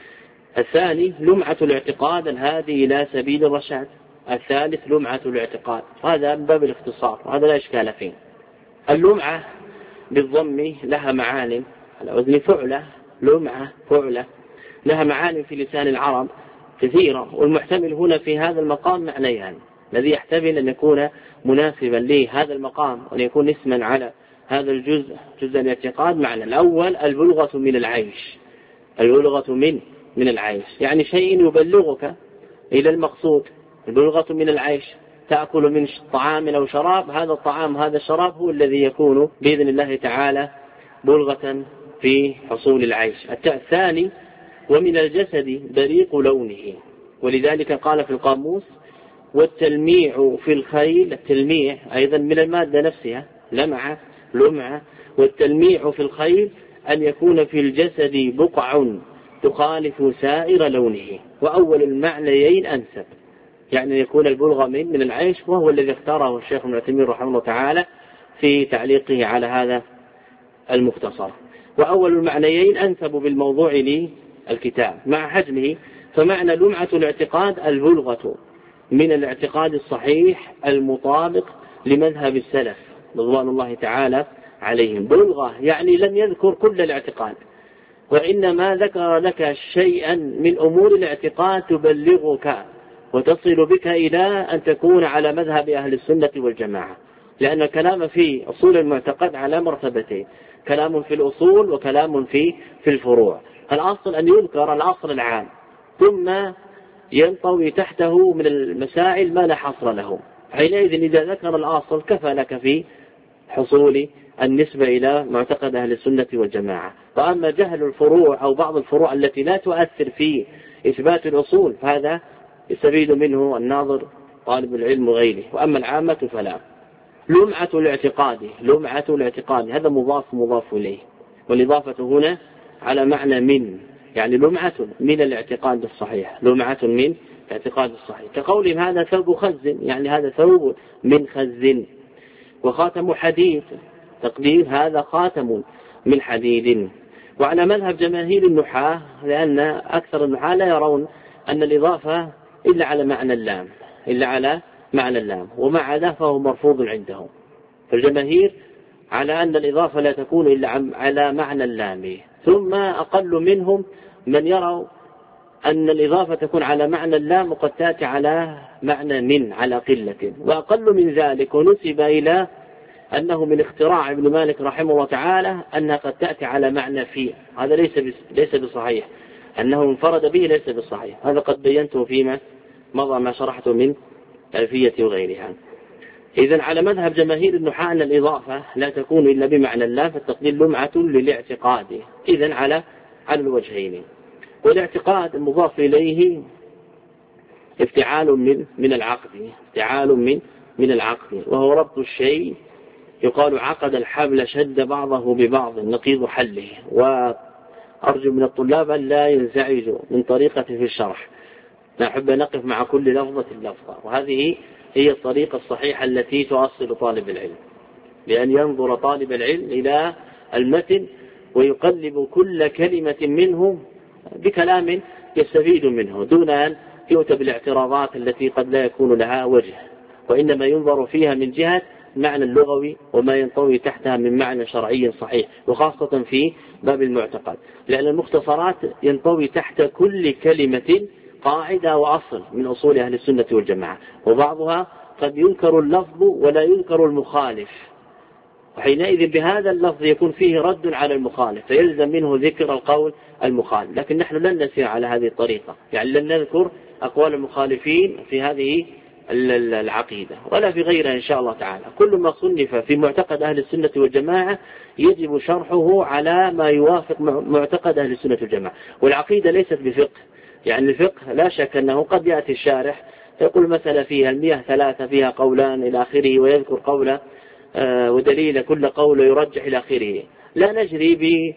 الثاني لمعة الاعتقاد الهادي إلى سبيل الرشاد. الثالث لمعة الاعتقاد، هذا من باب الاختصار وهذا لا إشكال فيه. اللمعة بالضم لها معاني على وزن فعلة، لمعة فعلة، لها معاني في لسان العرب كثيرة، والمحتمل هنا في هذا المقام معنيان. الذي يحتمل أن يكون مناسبا لهذا المقام وأن يكون اسما على هذا الجزء، جزء الاعتقاد. معنى الأول البلغة من العيش، البلغة من العيش، يعني شيء يبلغك إلى المقصود. البلغة من العيش، تأكل من طعام أو شراب، هذا الطعام هذا الشراب هو الذي يكون بإذن الله تعالى بلغة في حصول العيش. الثاني ومن الجسد بريق لونه، ولذلك قال في القاموس: والتلميع في الخيل، التلميع أيضا من المادة نفسها، لمعة. والتلميع في الخيل أن يكون في الجسد بقع تخالف سائر لونه. وأول المعنيين أنسب، يعني يكون البلغة من العيش، وهو الذي اختاره الشيخ ابن عثيمين رحمه الله تعالى في تعليقه على هذا المختصر. وأول المعنيين أنسب بالموضوع للكتاب مع حجمه، فمعنى لمعة الاعتقاد البلغة من الاعتقاد الصحيح المطابق لمذهب السلف رضوان الله تعالى عليهم. بلغة يعني لم يذكر كل الاعتقاد، وإنما ذكر لك شيئا من أمور الاعتقاد تبلغك وتصل بك إلى أن تكون على مذهب أهل السنة والجماعة، لأن الكلام في أصول المعتقد على مرتبتين، كلام في الأصول وكلام في الفروع. الأصل أن يذكر الأصل العام ثم ينطوي تحته من المسائل ما لا حصر له، حينئذ إذا ذكر الأصل كفى لك في حصول النسبة إلى معتقد أهل السنة والجماعة. وأما جهل الفروع أو بعض الفروع التي لا تؤثر في إثبات الأصول فهذا يستفيد منه الناظر طالب العلم وغيره. وأما العامة فلا. لمعة الاعتقاد هذا مضاف إليه، والإضافة هنا على معنى من، يعني لمعة من الاعتقاد الصحيح، لمعة من الاعتقاد الصحيح، كقولهم هذا ثوب خز، يعني هذا ثوب من خز. وخاتم حديد، تقدير هذا خاتم من حديد. وعلى مذهب جماهير النحاة، لأن أكثر النحاة لا يرون أن الإضافة إلا على معنى اللام، وما عداه فهو مرفوض عندهم. فالجماهير على أن الإضافة لا تكون إلا على معنى اللام، ثم أقل منهم من يروا أن الإضافة تكون على معنى اللام وقد تأتي على معنى من على قلة، وأقل من ذلك ونسب إلى أنه من اختراع ابن مالك رحمه الله تعالى أنها قد تأتي على معنى في. هذا ليس بصحيح، أنه انفرد به ليس بصحيح، هذا قد بينته فيما مضى ما شرحته من ألفية وغيرها. إذن على مذهب جماهير النحاة أن الإضافة لا تكون إلا بمعنى الله، فالتقدير لمعة للاعتقاد. إذن على الوجهين. والاعتقاد المضاف إليه افتعال من العقد، وهو ربط الشيء. يقال عقد الحبل شد بعضه ببعض نقيض حله. وأرجو من الطلاب أن لا ينزعجوا من طريقة في الشرح، نحب نقف مع كل لفظة، وهذه هي الطريقة الصحيحة التي تؤصل طالب العلم، بأن ينظر طالب العلم إلى المتن ويقلب كل كلمة منه بكلام يستفيد منه، دون أن يؤتى بالاعتراضات التي قد لا يكون لها وجه، وإنما ينظر فيها من جهة معنى اللغوي وما ينطوي تحتها من معنى شرعي صحيح، وخاصة في باب المعتقد، لأن المختصرات ينطوي تحت كل كلمة قاعدة وأصل من أصول أهل السنة والجماعة، وبعضها قد يذكر اللفظ ولا يذكر المخالف، وحينئذ بهذا اللفظ يكون فيه رد على المخالف فيلزم منه ذكر القول المخالف. لكن نحن لن نسير على هذه الطريقة، يعني لن نذكر أقوال المخالفين في هذه العقيدة ولا في غيرها إن شاء الله تعالى. كل ما صنف في معتقد أهل السنة والجماعة يجب شرحه على ما يوافق معتقد أهل السنة والجماعة. والعقيدة ليست بفقه، يعني الفقه لا شك أنه قد يأتي الشارح يقول مثلا فيها المياه ثلاثة فيها قولان إلى آخره، ويذكر قوله ودليل كل قول يرجح إلى آخره. لا نجري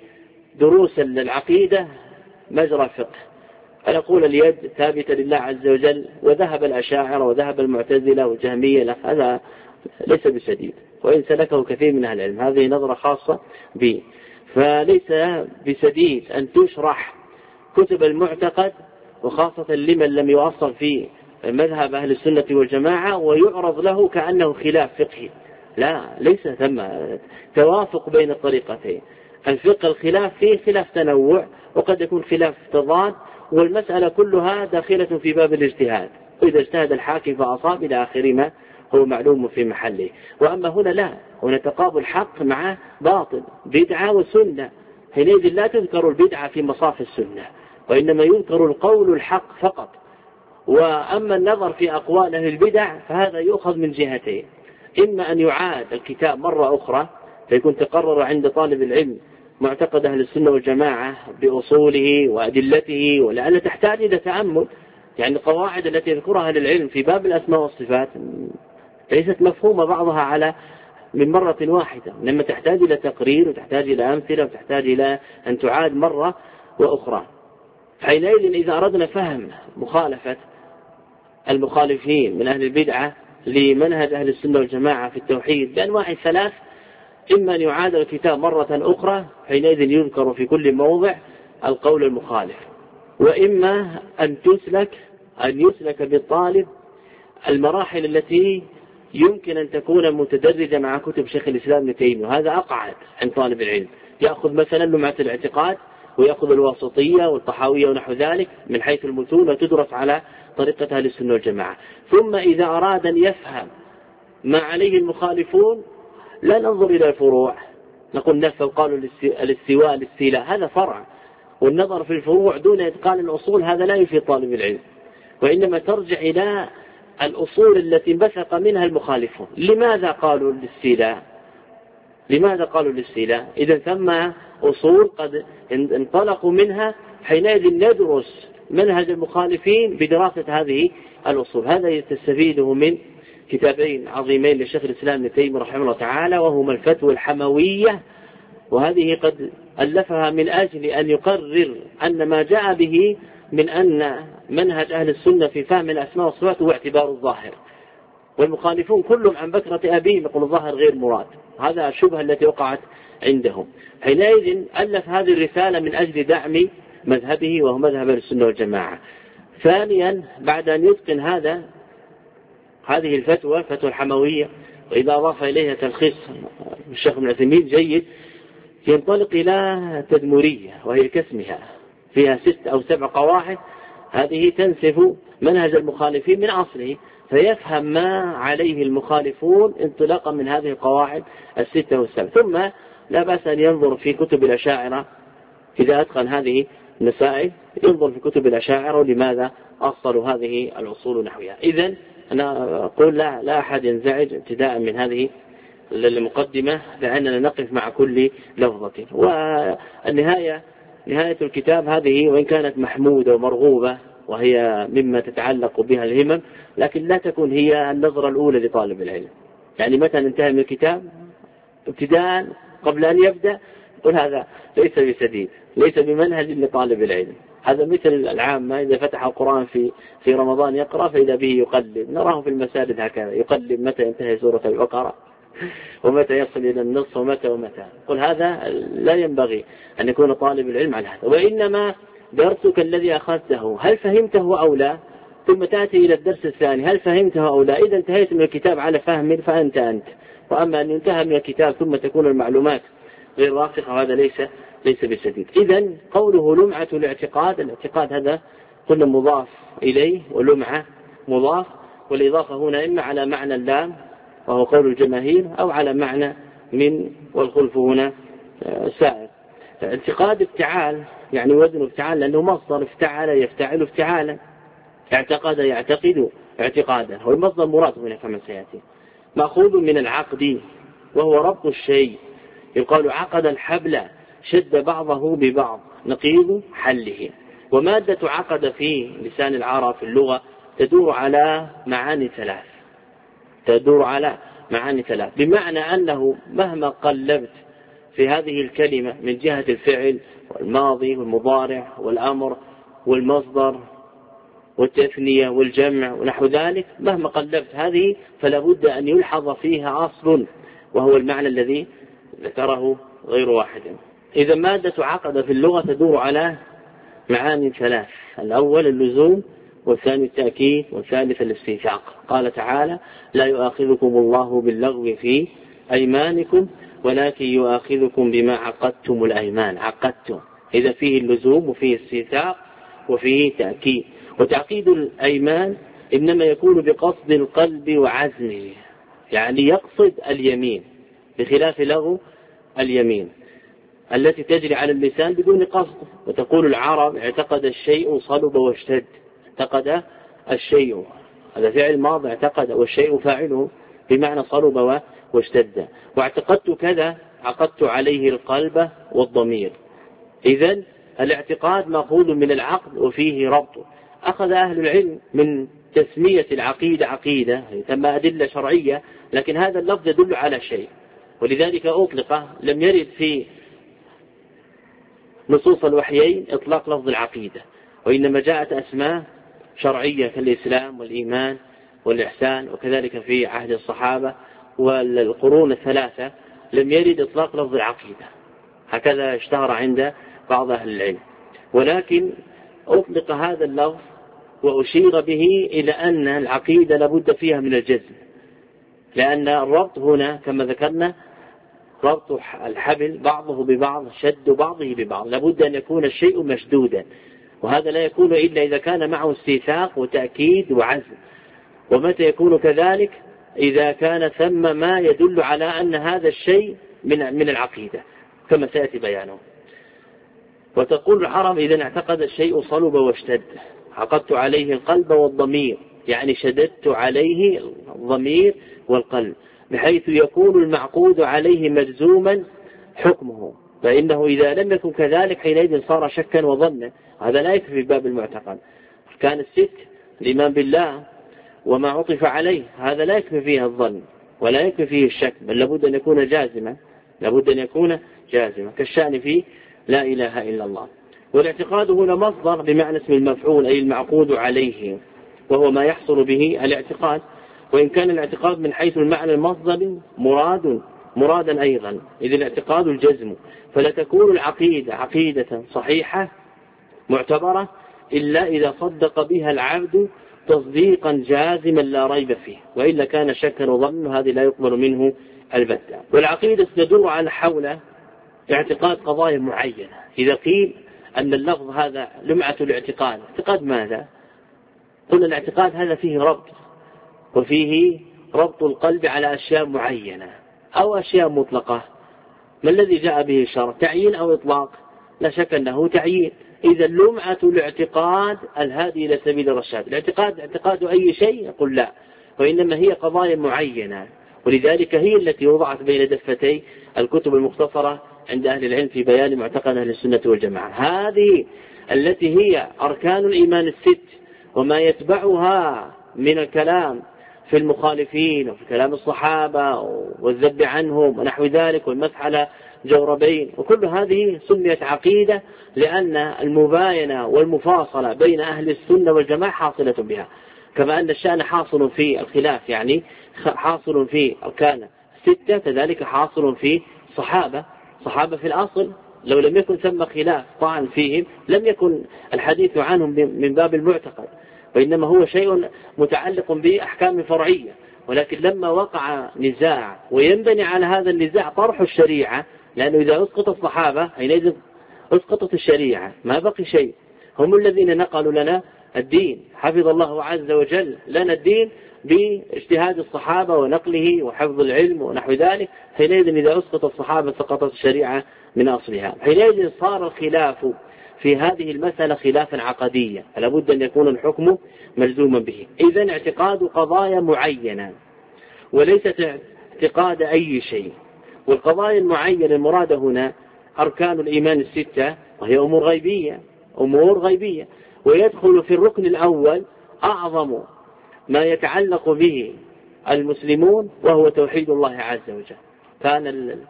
بدروس العقيدة مجرى الفقه، فنقول اليد ثابتة لله عز وجل، وذهب الأشاعرة وذهب المعتزلة والجهمية، هذا ليس بسديد، وإن سلكه كثير من أهل العلم، هذه نظرة خاصة به. فليس بسديد أن تشرح كتب المعتقد، وخاصة لمن لم يؤصل في مذهب أهل السنة والجماعة، ويعرض له كأنه خلاف فقهي. لا، ليس ثم توافق بين الطريقتين. الفقه الخلاف فيه خلاف تنوع، وقد يكون خلاف تضاد، والمسألة كلها داخلة في باب الاجتهاد، وإذا اجتهد الحاكم فأصاب إلى آخر ما هو معلوم في محله. وأما هنا لا، هنا تقابل حق مع باطل، بدعة وسنة، حينئذ لا تذكر البدعة في مصاف السنة، وإنما يذكر القول الحق فقط. وأما النظر في أقوال أهل البدع فهذا يؤخذ من جهتين، إما أن يعاد الكتاب مرة أخرى فيكون تقرر عند طالب العلم معتقد أهل السنة والجماعة بأصوله وأدلته، ولأن تحتاج إلى تأمل، يعني القواعد التي يذكرها أهل العلم في باب الأسماء والصفات ليست مفهومة بعضها على من مرة واحدة، لما تحتاج إلى تقرير وتحتاج إلى أمثلة وتحتاج إلى أن تعاد مرة وأخرى. حينئذ إذا أردنا فهم مخالفة المخالفين من أهل البدعة لمنهج أهل السنة والجماعة في التوحيد بأنواع ثلاث، إما أن يعاد الكتاب مرة أخرى، حينئذ يذكر في كل موضع القول المخالف، وإما أن يسلك بالطالب المراحل التي يمكن أن تكون متدرجة مع كتب شيخ الإسلام ابن تيمية، وهذا أقعد عند طالب العلم. يأخذ مثلا لمعة الاعتقاد ويأخذ الواسطية والطحاوية ونحو ذلك من حيث المتون، وتدرس على طريقة أهل السنة والجماعة. ثم إذا أراد أن يفهم ما عليه المخالفون لا ننظر إلى الفروع، نقول نفوا قالوا الاستيلاء هذا فرع، والنظر في الفروع دون إتقان الأصول هذا لا يفيد طالب العلم، وإنما ترجع إلى الأصول التي انبثق منها المخالفون. لماذا قالوا الاستيلاء؟ إذا ثم أصول قد انطلقوا منها، حينئذ ندرس منهج المخالفين بدراسة هذه الأصول. هذا تستفيده من كتابين عظيمين لشيخ الإسلام ابن تيمية رحمه الله تعالى، وهما الفتوى الحموية، وهذه قد ألفها من أجل أن يقرر أن ما جاء به من أن منهج أهل السنة في فهم الأسماء والصفات هو اعتبار الظاهر، والمخالفون كلهم عن بكرة أبيهم يقول الظاهر غير مراد. هذا الشبهة التي وقعت عندهم. حينئذ ألف هذه الرسالة من أجل دعم مذهبه وهو مذهب السنة والجماعة. ثانيا بعد أن يتقن هذه الفتوى الحموية، وإذا أضاف إليها تلخيص الشيخ ابن عثيمين جيد، ينطلق إلى تدمرية وهي كاسمها، فيها 6 أو 7 قواعد، هذه تنسف منهج المخالفين من أصله، فيفهم ما عليه المخالفون انطلاقا من هذه القواعد 6 و7. ثم لا بأس أن ينظر في كتب الأشاعرة إذا أتقن هذه المسائل، ينظر في كتب الأشاعرة لماذا أصلوا هذه الأصول نحوها. إذن أنا أقول لا أحد ينزعج ابتداء من هذه المقدمة، لأننا نقف مع كل لفظة. والنهاية نهاية الكتاب هذه وإن كانت محمودة ومرغوبة وهي مما تتعلق بها الهمم، لكن لا تكون هي النظرة الأولى لطالب العلم. يعني متى ننتهي من الكتاب ابتداء قبل أن يبدأ قل هذا ليس بسديد، ليس بمنهج لطالب العلم. هذا مثل العامة إذا فتح القرآن في رمضان يقرأ فإذا به يقلب، نراه في المساجد هكذا يقلب متى ينتهي سورة البقرة ومتى يصل إلى النصف ومتى. قل هذا لا ينبغي أن يكون طالب العلم على هذا، وإنما درسك الذي أخذته هل فهمته أو لا، ثم تأتي إلى الدرس الثاني هل فهمته أو لا. إذا انتهيت من الكتاب على فهم فأنت، وأما أن ينتهى من الكتاب ثم تكون المعلومات غير راسخة هذا ليس بسديد. إذا قوله لمعة الاعتقاد هذا كل مضاف إليه، ولمعة مضاف، والإضافة هنا إما على معنى اللام وهو قول الجماهير، أو على معنى من، والخلف هنا سائر. اعتقاد افتعال يعني وزن افتعال، لأنه مصدر افتعل يفتعل افتعالا، اعتقد يعتقد اعتقادا، والمصدر مراد هنا كما سيأتي، مأخوذ من العقد وهو ربط الشيء. يقال عقد الحبل شد بعضه ببعض نقيض حله. ومادة عقد في لسان العرب في اللغة تدور على معاني 3، بمعنى أنه مهما قلبت في هذه الكلمة من جهة الفعل والماضي والمضارع والأمر والمصدر والتثنية والجمع ونحو ذلك، مهما قلبت هذه فلا بد أن يلحظ فيها أصل، وهو المعنى الذي ذكره غير واحد. إذا مادة عقد في اللغة تدور على معاني 3، الأول اللزوم، والثاني التأكيد، والثالث الاستيثاق. قال تعالى لا يؤاخذكم الله باللغو في أيمانكم ولكن يؤاخذكم بما عقدتم الأيمان. عقدتم إذا فيه اللزوم وفيه استيثاق وفيه تأكيد. وتعقيد الأيمان إنما يكون بقصد القلب وعزمه، يعني يقصد اليمين، بخلاف لغو اليمين التي تجري على اللسان بدون قصد. وتقول العرب اعتقد الشيء صلب واشتد. اعتقد الشيء هذا فعل ماضي اعتقد، والشيء فاعله بمعنى صلب واشتد. واعتقدت كذا عقدت عليه القلب والضمير. إذن الاعتقاد مأخوذ من العقد وفيه ربط. أخذ أهل العلم من تسمية العقيدة عقيدة ثم أدلة شرعية، لكن هذا اللفظ يدل على شيء، ولذلك أطلق. لم يرد في نصوص الوحيين إطلاق لفظ العقيدة، وإنما جاءت أسماء شرعية كالإسلام والإيمان والإحسان، وكذلك في عهد الصحابة والقرون 3 لم يرد إطلاق لفظ العقيدة، هكذا اشتهر عند بعض أهل العلم. ولكن أطلق هذا اللفظ وأشير به إلى أن العقيدة لابد فيها من الجزم، لأن الربط هنا كما ذكرنا ربط الحبل بعضه ببعض، شد بعضه ببعض، لابد أن يكون الشيء مشدودا، وهذا لا يكون إلا إذا كان معه استيثاق وتأكيد وعزم. ومتى يكون كذلك؟ إذا كان ثم ما يدل على أن هذا الشيء من العقيدة كما سيأتي بيانه. وتقول العرب إذا اعتقد الشيء صلب واشتد، عقدت عليه القلب والضمير، يعني شددت عليه الضمير والقلب، بحيث يكون المعقود عليه مجزوما حكمه، فإنه إذا لم يكن كذلك حينئذ صار شكا وظنا. هذا لا يكفي في باب المعتقد. كان الست الإيمان بالله وما عطف عليه، هذا لا يكفي فيها الظن ولا يكفي فيه الشك، بل لابد أن يكون جازما، لابد أن يكون جازما، كالشأن فيه لا إله إلا الله. والاعتقاد هنا مصدر بمعنى اسم المفعول، أي المعقود عليه، وهو ما يحصل به الاعتقاد. وإن كان الاعتقاد من حيث المعنى المصدر مرادا أيضا، إذ الاعتقاد الجزم، فلا تكون العقيدة عقيدة صحيحة معتبرة إلا إذا صدق بها العبد تصديقا جازما لا ريب فيه، وإلا كان شكا وظن، هذه لا يقبل منه البتة. والعقيدة تدور على حول اعتقاد قضايا معينة. إذا قيل أن اللفظ هذا لمعة الاعتقاد، اعتقاد ماذا؟ قلنا الاعتقاد هذا فيه ربط، وفيه ربط القلب على أشياء معينة أو أشياء مطلقة. ما الذي جاء به الشرع؟ تعيين أو إطلاق؟ لا شك أنه تعيين. إذا لمعة الاعتقاد الهادي إلى سبيل الرشاد. الاعتقاد اعتقاد أي شيء؟ يقول لا، وإنما هي قضايا معينة، ولذلك هي التي وضعت بين دفتي الكتب المختصرة عند أهل العلم في بيان معتقد أهل السنة والجماعة. هذه التي هي أركان الإيمان الست، وما يتبعها من الكلام في المخالفين وفي كلام الصحابة والذب عنهم ونحو ذلك والمسح على جوربين، وكل هذه سميت عقيدة لأن المباينة والمفاصلة بين أهل السنة والجماعة حاصلة بها. كما أن الشأن حاصل في الخلاف، يعني حاصل في أركان ستة، كذلك حاصل في صحابة في الأصل لو لم يكن ثم خلاف طعن فيهم لم يكن الحديث عنهم من باب المعتقد، وإنما هو شيء متعلق بأحكام فرعية. ولكن لما وقع نزاع وينبني على هذا النزاع طرح الشريعة، لأنه إذا أسقط الصحابة حينئذ أسقطت الشريعة، ما بقي شيء. هم الذين نقلوا لنا الدين، حفظ الله عز وجل لنا الدين باجتهاد الصحابة ونقله وحفظ العلم ونحو ذلك. حينئذ إذا أسقط الصحابة سقطت الشريعة من أصلها. حينئذ صار الخلاف في هذه المسألة خلافا عقديا، فلا بد أن يكون الحكم ملزوما به. إذن اعتقاد قضايا معينة وليست اعتقاد أي شيء. والقضايا المعينة المرادة هنا أركان الإيمان الستة، وهي أمور غيبية، ويدخل في الركن الأول أعظم ما يتعلق به المسلمون، وهو توحيد الله عز وجل. كان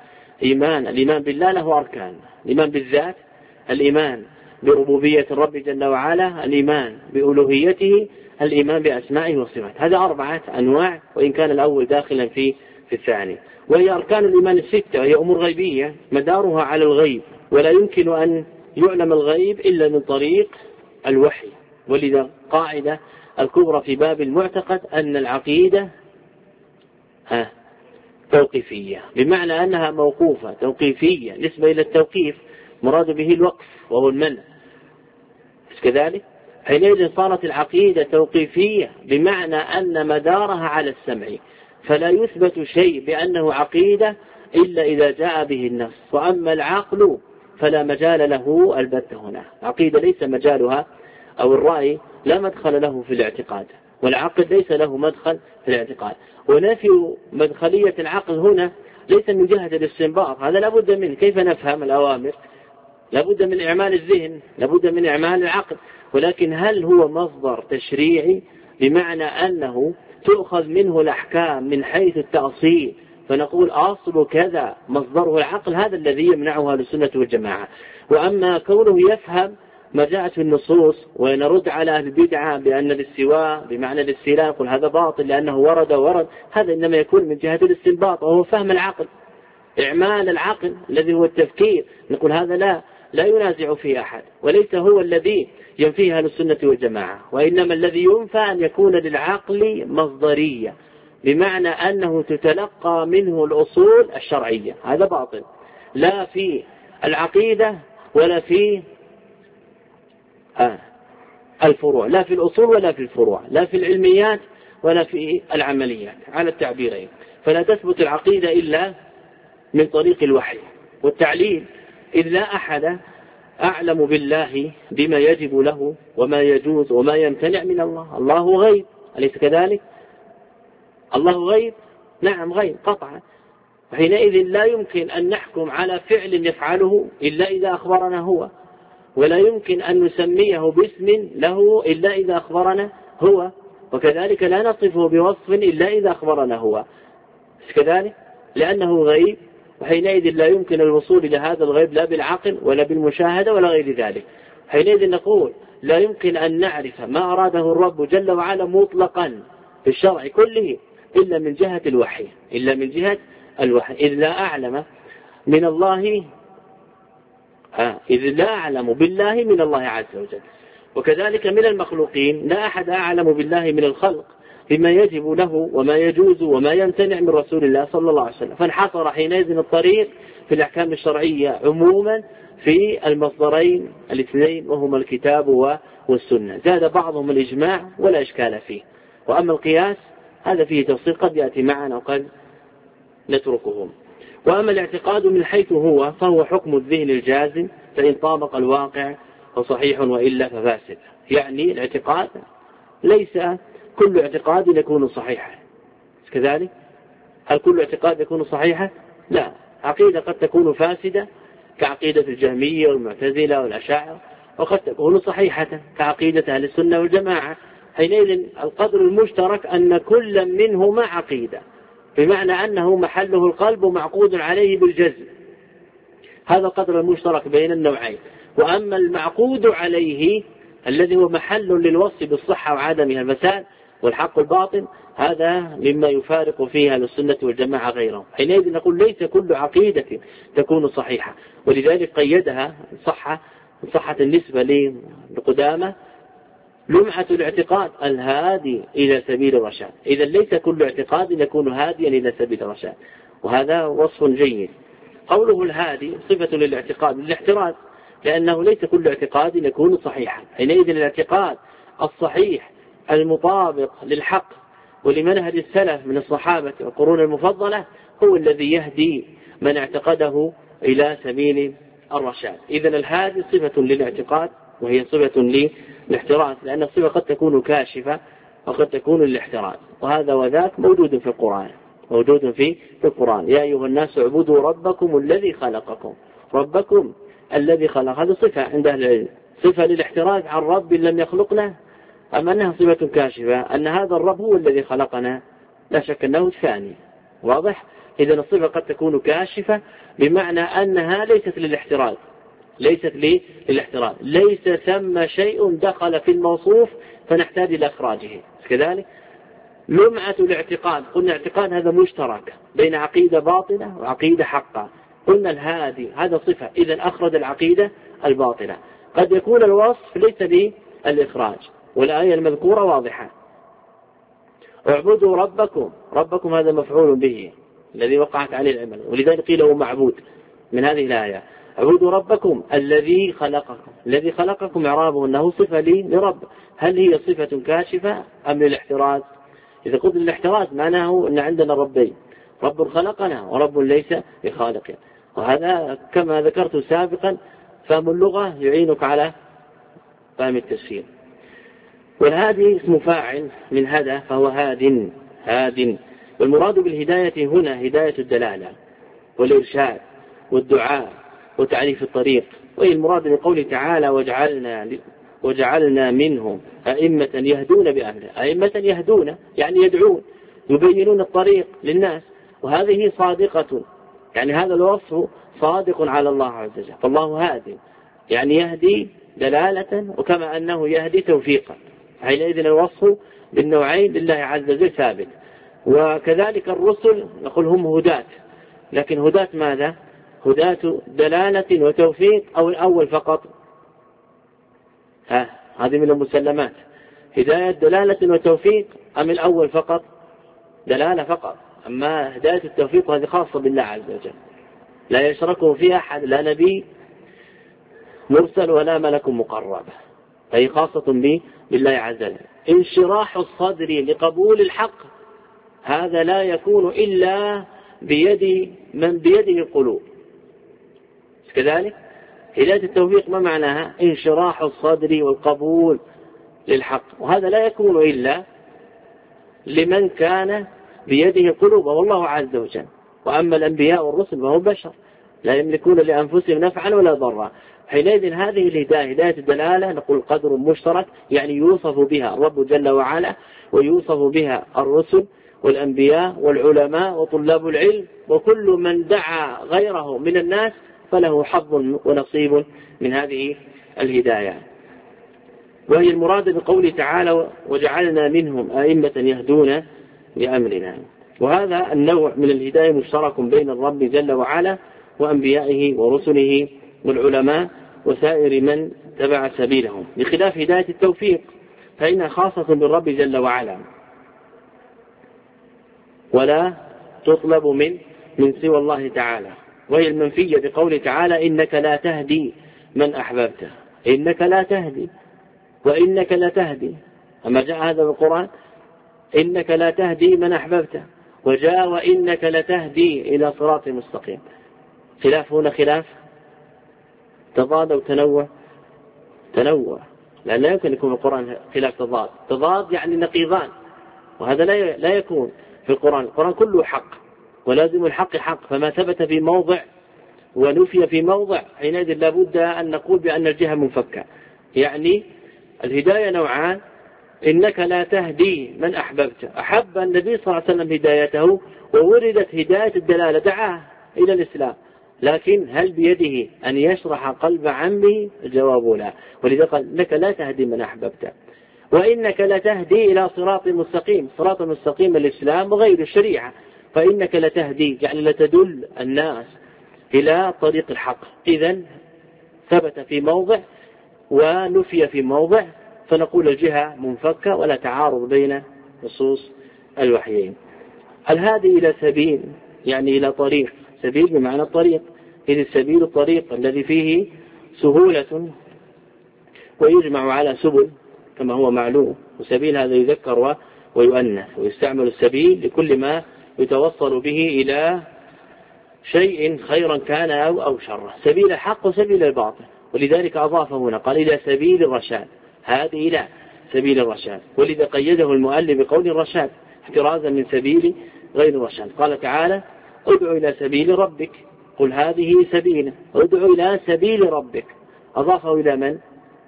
الإيمان بالله له أركان: الإيمان بالذات، الإيمان بربوبية الرب جل وعلا، الإيمان بألوهيته، الإيمان بأسمائه وصفاته. هذا 4 أنواع، وإن كان الأول داخلا في الثاني. وهي أركان الإيمان الستة، وهي أمور غيبية مدارها على الغيب، ولا يمكن أن يعلم الغيب إلا من طريق الوحي. ولذا قاعدة الكبرى في باب المعتقد أن العقيدة توقيفية، بمعنى أنها موقوفة توقيفية نسبة إلى التوقيف، مراد به الوقف وهو المنع، كذلك حينئذ صارت العقيدة توقيفية بمعنى أن مدارها على السمع، فلا يثبت شيء بأنه عقيدة إلا إذا جاء به النص. وأما العقل فلا مجال له البتة هنا. عقيدة ليس مجالها أو الرأي لا مدخل له في الاعتقاد، والعقل ليس له مدخل في الاعتقاد. ونفي مدخلية العقل هنا ليس من جهة الاستنباط، هذا لابد منه. كيف نفهم الأوامر؟ لابد من إعمال الذهن، لابد من إعمال العقل. ولكن هل هو مصدر تشريعي بمعنى أنه تؤخذ منه الأحكام من حيث التأصيل فنقول أصل كذا مصدره العقل؟ هذا الذي يمنعه أهل السنة والجماعة. وأما كونه يفهم ما جاءت في النصوص ونرد على أهل البدعة بأن الاستواء بمعنى الاستيلاء، يقول هذا باطل لأنه ورد، هذا إنما يكون من جهة الاستنباط، وهو فهم العقل، إعمال العقل الذي هو التفكير. نقول هذا لا، لا ينازع فيه أحد، وليس هو الذي ينفيه أهل السنة والجماعة، وإنما الذي ينفى أن يكون للعقل مصدرية، بمعنى أنه تتلقى منه الأصول الشرعية. هذا باطل، لا في العقيدة ولا في الفروع، لا في الأصول ولا في الفروع، لا في العلميات ولا في العمليات على التعبيرين. فلا تثبت العقيدة إلا من طريق الوحي والتعليل، إذ لا أحد أعلم بالله بما يجب له وما يجوز وما يمتنع من الله. الله غيب، أليس كذلك؟ الله غيب، نعم غيب قطعا. حينئذ لا يمكن أن نحكم على فعل يفعله إلا إذا أخبرنا هو، ولا يمكن أن نسميه باسم له إلا إذا أخبرنا هو، وكذلك لا نصفه بوصف إلا إذا أخبرنا هو كذلك، لأنه غيب. وحينئذ لا يمكن الوصول إلى هذا الغيب لا بالعقل ولا بالمشاهدة ولا غير ذلك. حينئذ نقول لا يمكن أن نعرف ما أراده الرب جل وعلا مطلقا في الشرع كله إلا من جهة الوحي، إلا من جهة الوحي، إذ لا أعلم من الله إذ لا أعلم بالله من الله عز وجل. وكذلك من المخلوقين لا أحد أعلم بالله من الخلق بما يجب له وما يجوز وما يمتنع من رسول الله صلى الله عليه وسلم. فانحصر حينئذ الطريق في الأحكام الشرعية عموما في المصدرين الاثنين وهما الكتاب والسنة. زاد بعضهم الإجماع ولا إشكال فيه. وأما القياس هذا فيه تفصيل قد يأتي معنا وقد نتركهم. وأما الاعتقاد من حيث هو فهو حكم الذهن الجازم، فإن طابق الواقع فصحيح وإلا ففاسد. يعني الاعتقاد ليس كل اعتقاد يكون صحيحا كذلك. هل كل اعتقاد يكون صحيحا؟ لا، عقيدة قد تكون فاسدة كعقيدة الجهمية والمعتزلة والأشاعرة، وقد تكون صحيحة كعقيدة أهل السنة والجماعة. حينئذ القدر المشترك أن كل منهما عقيدة، بمعنى أنه محله القلب ومعقود عليه بالجزم. هذا القدر المشترك بين النوعين. وأما المعقود عليه الذي هو محل للوصف بالصحة وعدمها الفساد والحق الباطل، هذا مما يفارق فيها السنة والجماعة غيرهم. حينئذ نقول ليس كل عقيدة تكون صحيحة، ولذلك قيدها صحة النسبة لقدامى لمعة الاعتقاد الهادي إلى سبيل الرشاد. إذا ليس كل اعتقاد يكون هاديا إلى سبيل الرشاد، وهذا وصف جيد. قوله الهادي صفة للاعتقاد للاحتراز، لأنه ليس كل اعتقاد يكون صحيحا. حينئذ الاعتقاد الصحيح المطابق للحق ولمنهج السلف من الصحابة والقرون المفضلة هو الذي يهدي من اعتقده إلى سبيل الرشاد. إذن الهادي صفة للاعتقاد وهي صفة للاحتراز، لأن الصفة قد تكون كاشفة وقد تكون للاحتراز، وهذا وذاك موجود في القرآن، موجود في القرآن. يا أيها الناس اعبدوا ربكم الذي خلقكم، ربكم الذي خلق، هذه صفة عند أهل العلم، صفة للاحتراز عن رب لم يخلقنا، أم أنها صفة كاشفة أن هذا الرب هو الذي خلقنا؟ لا شك أنه ثاني، واضح. إذا الصفة قد تكون كاشفة بمعنى أنها ليست للاحتراز، ليست للاحتراز، ليس ثم شيء دخل في الموصوف فنحتاج إلى إخراجه كذلك. لمعة الاعتقاد، قلنا اعتقاد هذا مشترك بين عقيدة باطلة وعقيدة حقة. قلنا الهادي هذا صفة، إذا أخرج العقيدة الباطلة. قد يكون الوصف ليس للإخراج، والآية المذكورة واضحة. اعبدوا ربكم، ربكم هذا مفعول به الذي وقعت عليه العمل، ولذلك قيل هو معبود من هذه الآية. اعبدوا ربكم الذي خلقكم، الذي خلقكم إعرابه أنه صفة لرب. هل هي صفة كاشفة أم للاحتراز؟ إذا قلت للاحتراز معناه أن عندنا ربين، رب خلقنا ورب ليس بخالق. وهذا كما ذكرت سابقا فهم اللغة يعينك على فهم التفسير. والهادي اسم فاعل من هدى، فهو هاد. والمراد بالهداية هنا هداية الدلالة والإرشاد والدعاء وتعريف الطريق. وهي المراد بقوله تعالى وجعلنا منهم أئمة يهدون بأمره. أئمة يهدون يعني يدعون، يبينون الطريق للناس، وهذه صادقة، يعني هذا الوصف صادق على الله عز وجل. فالله هادي يعني يهدي دلالة، وكما أنه يهدي توفيقا. حينئذ الوصف بالنوعين لله عز وجل ثابت. وكذلك الرسل نقول هم هداة، لكن هداة ماذا؟ هداة دلالة وتوفيق أو الأول فقط؟ هذه من المسلمات، هداية دلالة وتوفيق أم الأول فقط؟ دلالة فقط. أما هداية التوفيق هذه خاصة بالله عز وجل، لا يشركه فيها أحد، لا نبي مرسل ولا ملك مقرب، هي خاصة بالله عز وجل. انشراح الصدر لقبول الحق هذا لا يكون إلا بيد من بيده القلوب. كذلك هداية التوفيق ما معناها؟ انشراح الصدر والقبول للحق، وهذا لا يكون إلا لمن كان بيده القلوب والله عز وجل. وأما الأنبياء والرسل فهم بشر لا يملكون لأنفسهم نفعا ولا ضرا، حينئذ هذه الهداية هداية الدلالة نقول قدر مشترك، يعني يوصف بها الرب جل وعلا ويوصف بها الرسل والأنبياء والعلماء وطلاب العلم وكل من دعا غيره من الناس فله حظ ونصيب من هذه الهداية. وهي المراد بقوله تعالى وجعلنا منهم أئمة يهدون بأمرنا. وهذا النوع من الهداية مشترك بين الرب جل وعلا وأنبيائه ورسله والعلماء وسائر من تبع سبيلهم، بخلاف هداية التوفيق فإنها خاصة بالرب جل وعلا ولا تطلب من سوى الله تعالى، وهي المنفية بقوله تعالى إنك لا تهدي من أحببته. إنك لا تهدي وإنك لا تهدي، أما جاء هذا بالقرآن إنك لا تهدي من أحببته، وجاء وإنك لتهدي إلى صراط مستقيم. خلاف هنا خلاف تضاد أو تنوع، لأن لا يمكن يكون القرآن خلاف تضاد يعني نقيضان، وهذا لا يكون في القرآن كله حق ولازم الحق حق، فما ثبت في موضع ونفي في موضع حينئذ لابد أن نقول بأن الجهة منفكة. يعني الهداية نوعان، إنك لا تهدي من أحببت، أحب النبي صلى الله عليه وسلم هدايته ووردت هداية الدلالة دعاه إلى الإسلام، لكن هل بيده أن يشرح قلب عمه؟ الجواب لا، ولذا قال إنك لا تهدي من أحببت وإنك لا تهدي إلى صراط مستقيم. صراط مستقيم الإسلام وغير الشريعة، فإنك لا تهدي يعني لتدل الناس إلى طريق الحق. إذن ثبت في موضع ونفي في موضع، فنقول الجهة منفكة ولا تعارض بين نصوص الوحيين. الهادي إلى سبيل يعني إلى طريق، سبيل بمعنى الطريق، إذ السبيل الطريق الذي فيه سهولة ويجمع على سبل كما هو معلوم، وسبيل هذا يذكر ويؤنث، ويستعمل السبيل لكل ما يتوصل به إلى شيء خيرا كان أو شر، سبيل الحق وسبيل الباطل، ولذلك أضافه هنا قال إلى سبيل الرشاد، هذه إلى سبيل الرشاد، ولذا قيده المؤلف بقول الرشاد احترازا من سبيل غير الرشاد. قال تعالى ادعو إلى سبيل ربك، قل هذه سبيله، ادعو إلى سبيل ربك، أضافه إلى من؟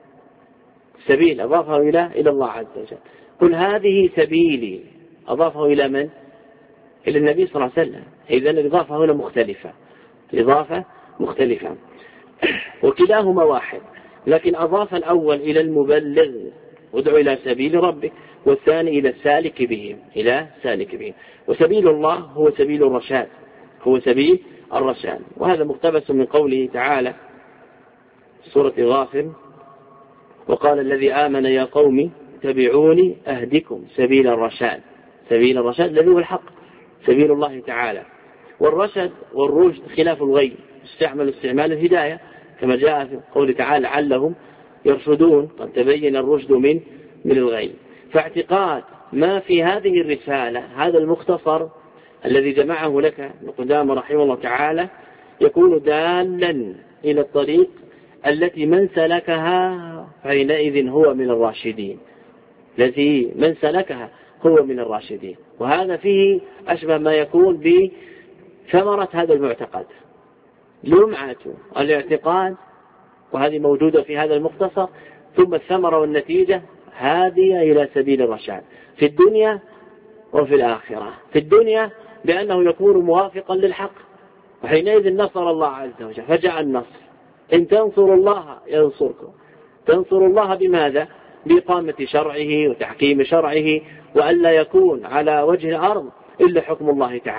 سبيل أضافه إلى الله عز وجل. قل هذه سبيلي أضافه إلى من؟ إلى النبي صلى الله عليه وسلم. إذن الإضافة هنا مختلفة، الإضافة مختلفة وكلاهما واحد، لكن أضاف الأول إلى المبلغ ادعو إلى سبيل ربك، والثاني إلى السالك بهم، إلى سالك بهم. وسبيل الله هو سبيل الرشاد، هو سبيل الرشاد، وهذا مقتبس من قوله تعالى سورة غافر وقال الذي آمن يا قوم اتبعوني أهدكم سبيل الرشاد. سبيل الرشاد الذي هو الحق، سبيل الله تعالى. والرشد والرشد خلاف الغي، استعمل استعمال الهداية كما جاء في قوله تعالى لعلهم يرشدون، قد تبين الرشد من الغي. فاعتقاد ما في هذه الرسالة، هذا المختصر الذي جمعه لك ابن قدامة رحمه الله تعالى، يكون دالا إلى الطريق التي من سلكها حينئذ هو من الراشدين، التي من سلكها هو من الراشدين. وهذا فيه أشبه ما يكون بثمرة هذا المعتقد، لمعة الاعتقاد، وهذه موجودة في هذا المختصر، ثم الثمرة والنتيجة هادية إلى سبيل الرشاد في الدنيا وفي الآخرة. في الدنيا بأنه يكون موافقا للحق، وحينئذ نصر الله عز وجل، فجاء النصر، إن تنصروا الله ينصركم. تنصر الله بماذا؟ بإقامة شرعه وتحكيم شرعه، وألا يكون على وجه الأرض إلا حكم الله تعالى،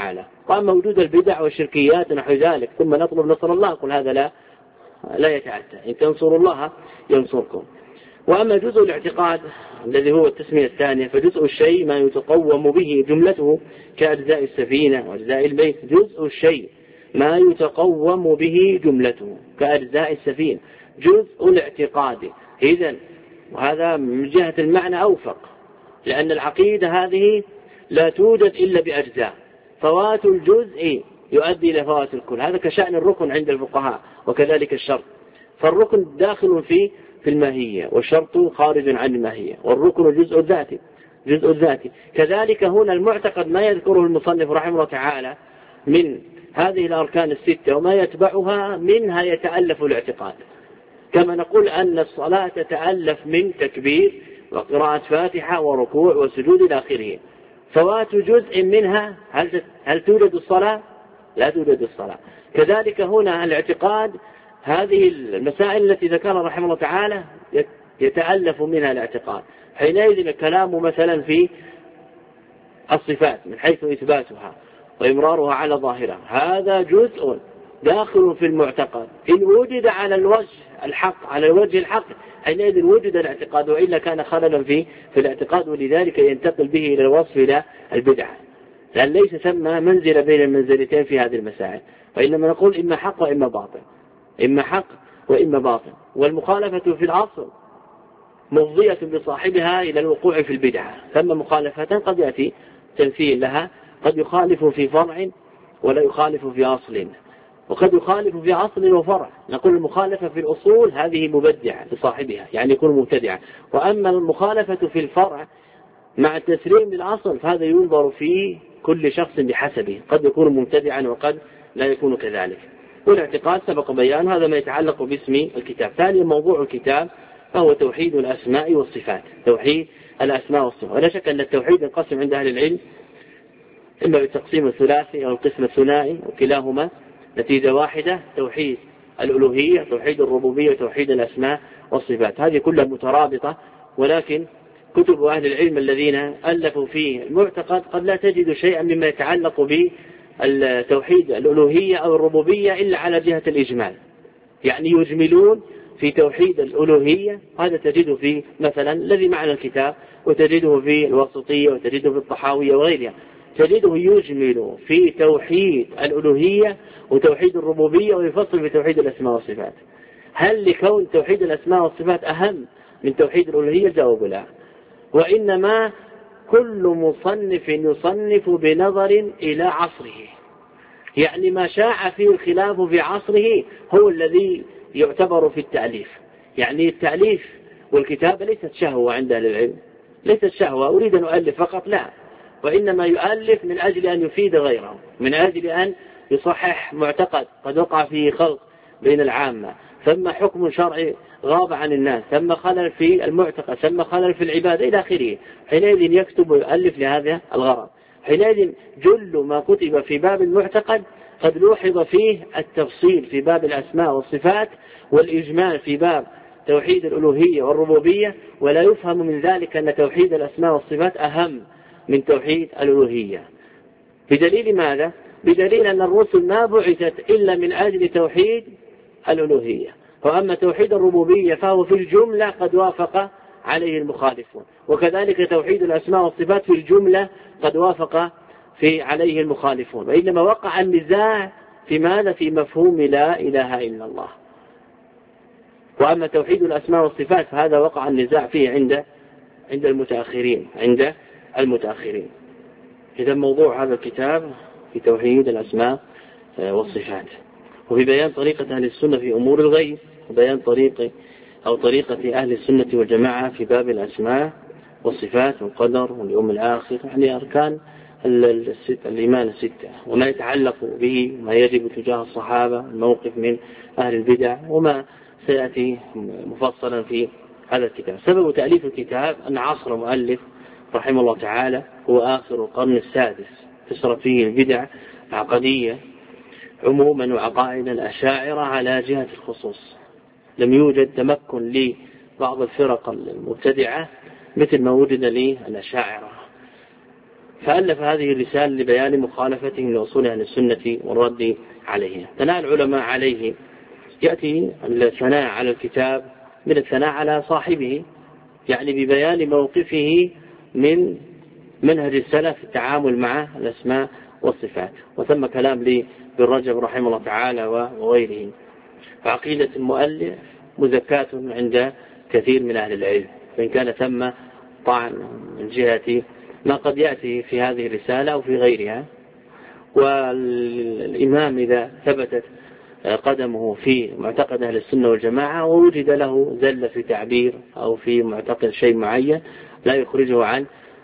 وأما وجود البدع والشركيات ونحو ذلك ثم نطلب نصر الله، قل هذا لا يتعدى، إن تنصروا الله ينصركم. وأما جزء الاعتقاد الذي هو التسمية الثانية، فجزء الشيء ما يتقوم به جملته كأجزاء السفينة وأجزاء البيت. جزء الشيء ما يتقوم به جملته كأجزاء السفينة، جزء الاعتقاد. إذن وهذا من جهة المعنى أوفق، لأن العقيدة هذه لا توجد إلا بأجزاء، فوات الجزء يؤدي إلى فوات الكل. هذا كشأن الركن عند الفقهاء، وكذلك الشرط. فالركن داخل في الماهية، والشرط خارج عن الماهية، والركن جزء الذاتي. كذلك هنا المعتقد ما يذكره المصنف رحمه الله تعالى من هذه الأركان الستة وما يتبعها، منها يتألف الاعتقاد. كما نقول أن الصلاة تتألف من تكبير وقراءة فاتحة وركوع وسجود إلى آخره. فوات جزء منها، هل توجد الصلاة؟ لا توجد الصلاة. كذلك هنا الاعتقاد، هذه المسائل التي ذكرها رحمه الله تعالى يتألف منها الاعتقاد. حينئذ الكلام مثلا في الصفات من حيث إثباتها وإمرارها على ظاهرها، هذا جزء داخل في المعتقد. إن وجد على الوجه الحق حينئذ وجد الاعتقاد، وإلا كان خللا في الاعتقاد، ولذلك ينتقل به إلى الوصف إلى البدعة، لأن ليس ثم منزل بين المنزلتين في هذه المسائل، وإنما نقول إما حق وإما باطل، إما حق وإما باطل. والمخالفة في الأصل مفضية بصاحبها إلى الوقوع في البدعة. ثم مخالفة قد يأتي تمثيل لها، قد يخالف في فرع ولا يخالف في أصل، وقد يخالف في أصل وفرع. نقول المخالفة في الأصول هذه مبدعة لصاحبها، يعني يكون مبتدعا. وأما المخالفة في الفرع مع التسليم للأصل فهذا ينظر في كل شخص بحسبه، قد يكون مبتدعا وقد لا يكون كذلك. والاعتقاد سبق بيان هذا ما يتعلق باسم الكتاب. ثانيا موضوع الكتاب فهو توحيد الأسماء والصفات، توحيد الأسماء والصفات. ولا شك أن التوحيد ينقسم عند أهل العلم إما بالتقسيم الثلاثي أو القسم الثنائي، وكلاهما نتيجة واحدة، توحيد الألوهية، توحيد الربوبية، توحيد الأسماء والصفات. هذه كلها مترابطة، ولكن كتب أهل العلم الذين ألفوا في المعتقد قد لا تجد شيئا مما يتعلق بالتوحيد الألوهية أو الربوبية إلا على جهة الإجمال، يعني يجملون في توحيد الألوهية. هذا تجده في مثلا الذي معنا الكتاب، وتجده في الوسطية، وتجده في الطحاوية وغيرها، تجده يجمل في توحيد الألوهية وتوحيد الربوبية، ويفصل في توحيد الأسماء والصفات. هل لكون توحيد الأسماء والصفات أهم من توحيد الألوهية؟ الجواب لا، وإنما كل مصنف يصنف بنظر إلى عصره، يعني ما شاع فيه الخلاف في عصره هو الذي يعتبر في التأليف. يعني التأليف والكتابة ليست شهوة عند أهل العلم، ليست شهوة أريد أن أؤلف فقط، لا، وإنما يؤلف من أجل أن يفيد غيره، من أجل أن يصحح معتقد قد وقع فيه خلط بين العامة، ثم حكم شرعي غاب عن الناس، ثم خلل في المعتقد، ثم خلل في العبادة إلى آخره. حينئذ يكتب ويؤلف لهذا الغرض. حينئذ جل ما كتب في باب المعتقد قد لوحظ فيه التفصيل في باب الأسماء والصفات، والإجمال في باب توحيد الألوهية والربوبية، ولا يفهم من ذلك أن توحيد الأسماء والصفات أهم من توحيد الألوهية. بدليل ماذا؟ بدليل أن الرسل ما بعثت إلا من أجل توحيد الألوهية، وأما توحيد الربوبية فهو في الجملة قد وافق عليه المخالفون، وكذلك توحيد الأسماء والصفات في الجملة قد وافق عليه المخالفون. وإنما وقع النزاع في ماذا؟ في مفهوم لا إله إلا الله. وأما توحيد الأسماء والصفات فهذا وقع النزاع فيه عند المتأخرين. إذا موضوع هذا الكتاب في توحيد الأسماء والصفات، وفي بيان طريقة أهل السنة في أمور الغيب، وبيان طريقة أهل السنة والجماعة في باب الأسماء والصفات والقدر واليوم الآخر، يعني أركان الإيمان الستة، وما يتعلق به، ما يجب تجاه الصحابة، الموقف من أهل البدع، وما سيأتي مفصلا في هذا الكتاب. سبب تأليف الكتاب أن عصر مؤلف رحمه الله تعالى هو آخر القرن السادس، كثرت فيه البدع العقدية عموما وعقائد الأشاعرة على جهة الخصوص. لم يوجد تمكن لبعض الفرق المبتدعة مثل ما وجد للأشاعرة، فألف هذه الرسالة لبيان مخالفتهم لأصول أهل السنة والرد عليها. ثناء العلماء عليه يأتي الثناء على الكتاب من الثناء على صاحبه، يعني ببيان موقفه من منهج السلف في التعامل مع الأسماء والصفات. وثم كلام لابن رجب رحمه الله تعالى وغيره. فعقيدة المؤلف مزكاة عند كثير من أهل العلم، فإن كان ثم طعن من جهة ما قد يأتي في هذه الرسالة أو في غيرها. والإمام إذا ثبتت قدمه في معتقد أهل السنة والجماعة ووجد له زل في تعبير أو في معتقد شيء معين لا يخرجه عن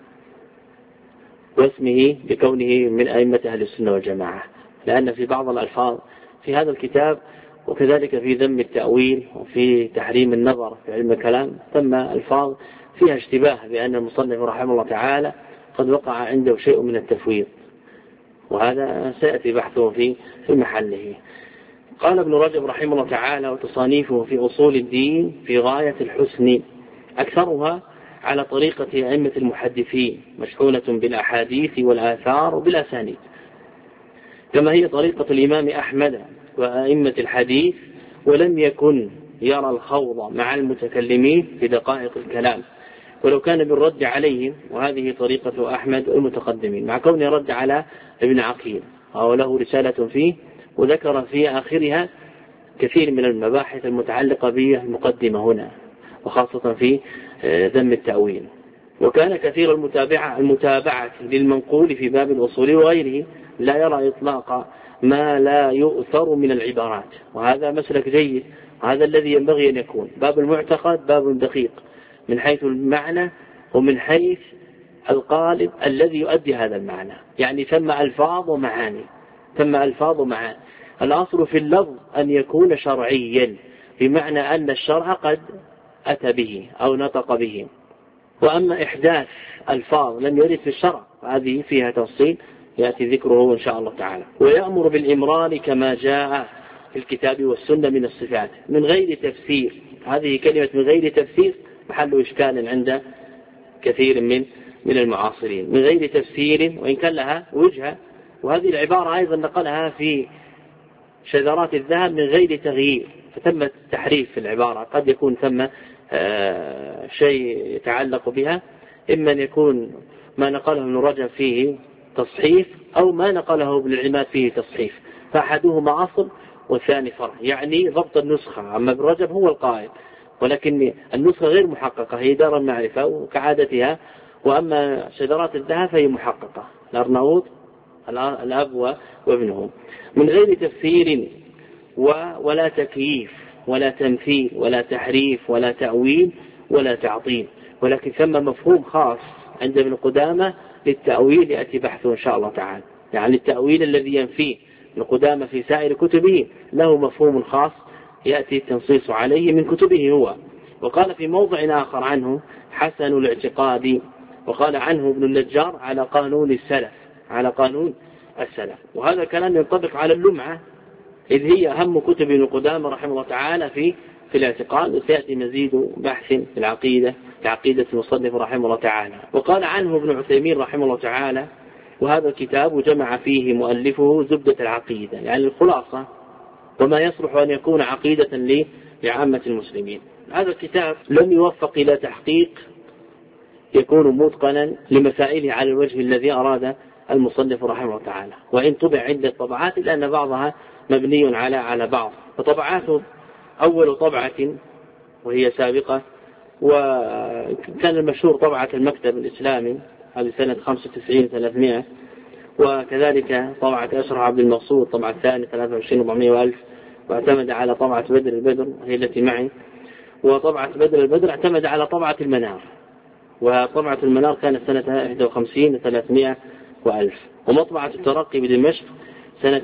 واسمه بكونه من أئمة أهل السنة والجماعة، لأن في بعض الألفاظ في هذا الكتاب وكذلك في ذم التأويل وفي تحريم النظر في علم الكلام ثم ألفاظ فيها اشتباه بأن المصنف رحمه الله تعالى قد وقع عنده شيء من التفويض، وهذا سيأتي بحثه في محله. قال ابن رجب رحمه الله تعالى: وتصانيفه في أصول الدين في غاية الحسن، أكثرها على طريقة أئمة المحدثين، مشحونة بالأحاديث والآثار وبالأسانيد، كما هي طريقة الإمام أحمد وأئمة الحديث، ولم يكن يرى الخوض مع المتكلمين في دقائق الكلام ولو كان بالرد عليهم، وهذه طريقة أحمد المتقدمين، مع كونه رد على ابن عقيل أو له رسالة فيه وذكر في آخرها كثير من المباحث المتعلقة بالمقدمة هنا، وخاصة في ذم التأويل. وكان كثير المتابعة للمنقول في باب الأصول وغيره، لا يرى إطلاق ما لا يؤثر من العبارات، وهذا مسلك جيد، وهذا الذي ينبغي أن يكون. باب المعتقد باب دقيق من حيث المعنى ومن حيث القالب الذي يؤدي هذا المعنى، يعني ثم ألفاظ ومعاني، الأصل في اللفظ أن يكون شرعيا، بمعنى أن الشرع قد أتى به أو نطق به. وأما إحداث ألفاظ لم يرد في الشرع هذه فيها تفصيل يأتي ذكره إن شاء الله تعالى. ويأمر بالإمرار كما جاء في الكتاب والسنة من الصفات من غير تفسير. هذه كلمة من غير تفسير محل إشكال عند كثير من المعاصرين، من غير تفسير وإن كان لها وجهة. وهذه العبارة أيضا نقلها في شذرات الذهب من غير تغيير، فتم تحريف في العبارة، قد يكون ثم شيء يتعلق بها، إما أن يكون ما نقله ابن رجب فيه تصحيف أو ما نقله ابن العماد فيه تصحيف، فأحدهما أصل والثاني فرع، يعني ضبط النسخة. أما ابن رجب هو القائد، ولكن النسخة غير محققة، هي دار المعرفة وكعادتها. وأما شذرات الذهب فهي محققة، الأرناؤوط الأب وابنهم، من غير تفسير ولا تكييف ولا تمثيل ولا تحريف ولا تأويل ولا تعطيل، ولكن ثم مفهوم خاص عند ابن قدامة للتأويل يأتي بحثه إن شاء الله تعالى، يعني التأويل الذي ينفيه ابن قدامة في سائر كتبه له مفهوم خاص يأتي التنصيص عليه من كتبه هو. وقال في موضع آخر عنه حسن الاعتقاد، وقال عنه ابن النجار على قانون السلف، على قانون السلف. وهذا الكلام ينطبق على اللمعة، إذ هي أهم كتب ابن قدامة رحمه الله تعالى في الاعتقاد، وسيأتي مزيد بحث في العقيدة كعقيدة المصنف رحمه الله تعالى. وقال عنه ابن عثيمين رحمه الله تعالى: وهذا الكتاب جمع فيه مؤلفه زبدة العقيدة، يعني الخلاصة وما يصلح أن يكون عقيدة لعامة المسلمين. هذا الكتاب لم يوفق إلى تحقيق يكون متقنا لمسائله على الوجه الذي أراد المصنف رحمه الله تعالى، وإن طبع عدة طبعات لأن بعضها مبني على بعض. فطبعاته أول طبعة وهي سابقة، وكان المشهور طبعة المكتب الإسلامي هذه سنة 95-300، وكذلك طبعة أشرح عبد المقصود طبعة الثانية 23,400,000، واعتمد على طبعة بدر البدر هي التي معي. وطبعة بدر البدر اعتمد على طبعة المنار، وطبعة المنار كانت سنة 51,300,000. ومطبعة الترقي بدمشق سنة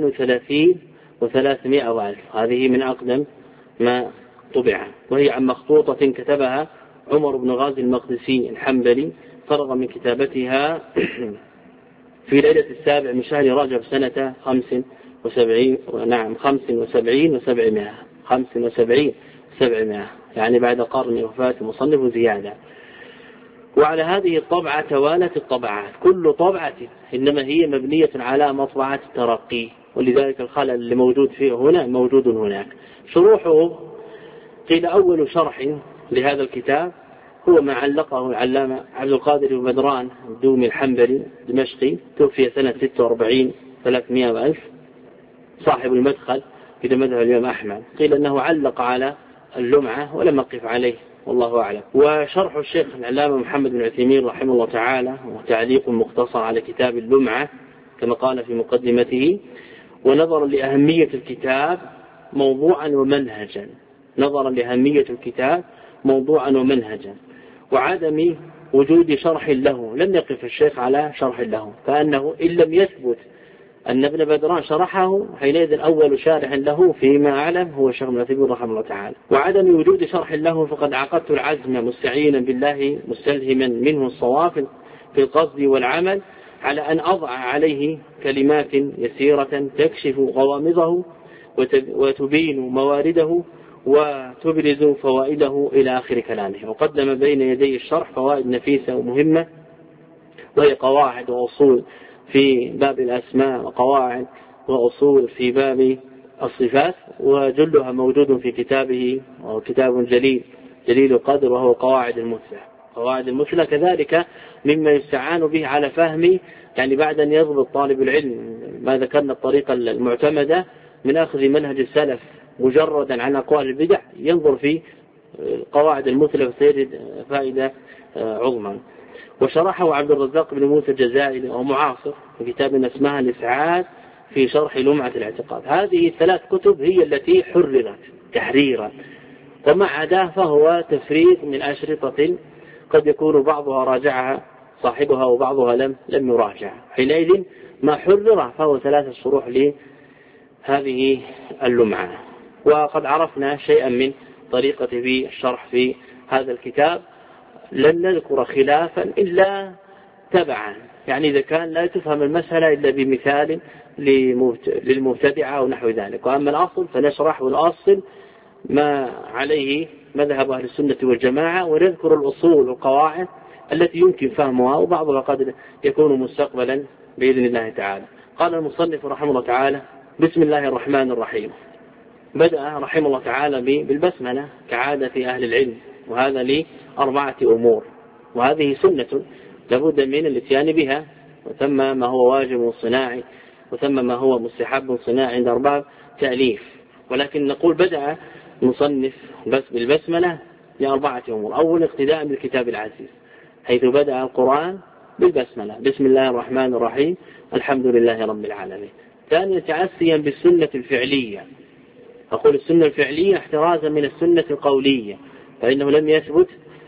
38,300,000، هذه من أقدم ما طبع، وهي عن مخطوطة كتبها عمر بن غازي المقدسي الحنبلي، فرغ من كتابتها في ليلة 7 من شهر رجب سنة 75,700، يعني بعد قرن وفاة المصنف زيادة. وعلى هذه الطبعة توالت الطبعات، كل طبعة إنما هي مبنية على مطبعة الترقي، ولذلك الخلل اللي موجود فيه هنا موجود هناك. شروحه قيل أول شرح لهذا الكتاب هو ما علقه العلامة عبد القادر بن بدران الدومي الحنبلي دمشقي، توفي سنة 46 300 وألف، صاحب المدخل في مذهب الإمام أحمد. قيل أنه علق على اللمعة ولم أقف عليه والله أعلم. وشرح الشيخ العلامة محمد بن عثيمين رحمه الله تعالى وتعليق مختصر على كتاب اللمعة كما قال في مقدمته. ونظرا لأهمية الكتاب موضوعا ومنهجا، نظرا لأهمية الكتاب موضوعا ومنهجا وعدم وجود شرح له، لم يقف الشيخ على شرح له، فأنه إن لم يثبت أن ابن بدران شرحه حينئذ أول شارح له فيما أعلم هو الشيخ ابن عثيمين رحمه الله تعالى. وعدم وجود شرح له فقد عقدت العزم مستعينا بالله مستلهما منه الصواب في القصد والعمل على أن أضع عليه كلمات يسيرة تكشف غوامضه وتبين موارده وتبرز فوائده إلى آخر كلامه. وقدم بين يدي الشرح فوائد نفيسة ومهمة، وهي قواعد وأصول في باب الأسماء وقواعد وأصول في باب الصفات، وجلها موجود في كتابه، وهو كتاب جليل القدر، وهو قواعد المثلى. قواعد المثلى كذلك مما يستعان به على فهم، يعني بعد أن يضبط طالب العلم ما ذكرنا الطريقة المعتمدة من أخذ منهج السلف مجردا عن أقوال البدع، ينظر في قواعد المثلى وسيجد فائدة عظمى. وشرحه عبد الرزاق بن موسى الجزائري ومعاصر في كتاب اسمها الإسعاد في شرح لمعة الاعتقاد. هذه الثلاث كتب هي التي حررت تحريرا، ومع عداه فهو تفريغ من أشرطة قد يكون بعضها راجعها صاحبها وبعضها لم يراجع. حينئذ ما حرر فهو 3 شروح لهذه اللمعة. وقد عرفنا شيئا من طريقة في الشرح في هذا الكتاب، لن نذكر خلافا إلا تبعا، يعني إذا كان لا تفهم المسألة إلا بمثال للمبتدعة ونحو ذلك. وأما الأصل فنشرح الأصل ما عليه مذهب أهل السنة والجماعة، ونذكر الأصول والقواعد التي يمكن فهمها، وبعضها قد يكون مستقبلا بإذن الله تعالى. قال المصنف رحمه الله تعالى: بسم الله الرحمن الرحيم. بدأ رحمه الله تعالى بالبسملة كعادة أهل العلم، وهذا ل4 أمور، وهذه سنة لابد من الاتيان بها، وثم ما هو واجب صناعي وثم ما هو مستحب صناعي عند أرباب تأليف. ولكن نقول بدأ مصنف بس بالبسملة ل4 أمور. أول اقتداء بالكتاب العزيز، حيث بدأ القرآن بالبسملة: بسم الله الرحمن الرحيم الحمد لله رب العالمين. ثانيا تعسيا بالسنة الفعلية، أقول السنة الفعلية احترازا من السنة القولية، فإنه لم يثبت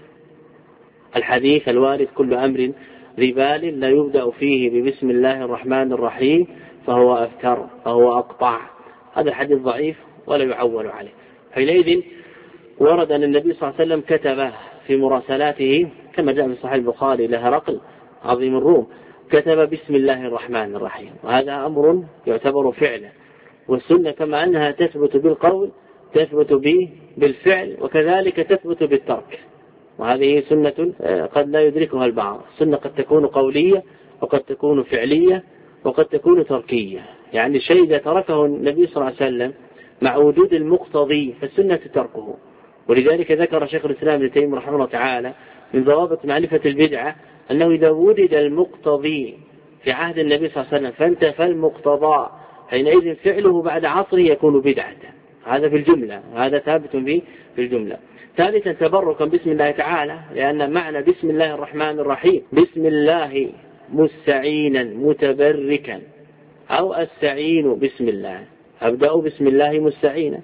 الحديث الوارد: كل أمر ذي بال لا يبدأ فيه ببسم الله الرحمن الرحيم فهو أفتر فهو أقطع. هذا الحديث ضعيف ولا يعول عليه. حينئذ ورد أن النبي صلى الله عليه وسلم كتب في مراسلاته كما جاء في صحيح البخاري لهرقل عظيم الروم، كتب بسم الله الرحمن الرحيم، وهذا أمر يعتبر فعلا. والسنة كما أنها تثبت بالقول تثبت بالفعل، وكذلك تثبت بالترك، وهذه سنة قد لا يدركها البعض. السنة قد تكون قولية وقد تكون فعلية وقد تكون تركية، يعني الشيء إذا تركه النبي صلى الله عليه وسلم مع وجود المقتضي فالسنة تركه. ولذلك ذكر شيخ الإسلام ابن تيمية رحمه الله تعالى من ضوابط معرفة البدعة أنه إذا وجد المقتضي في عهد النبي صلى الله عليه وسلم فانتفى المقتضى حينئذ فعله بعد عصره يكون بدعة. هذا في الجملة، هذا ثابت في الجملة. ثالثا تبركا بسم الله تعالى، لأن معنى بسم الله الرحمن الرحيم بسم الله مستعينا متبركا، أو أستعين بسم الله، أبدأ بسم الله مستعينا.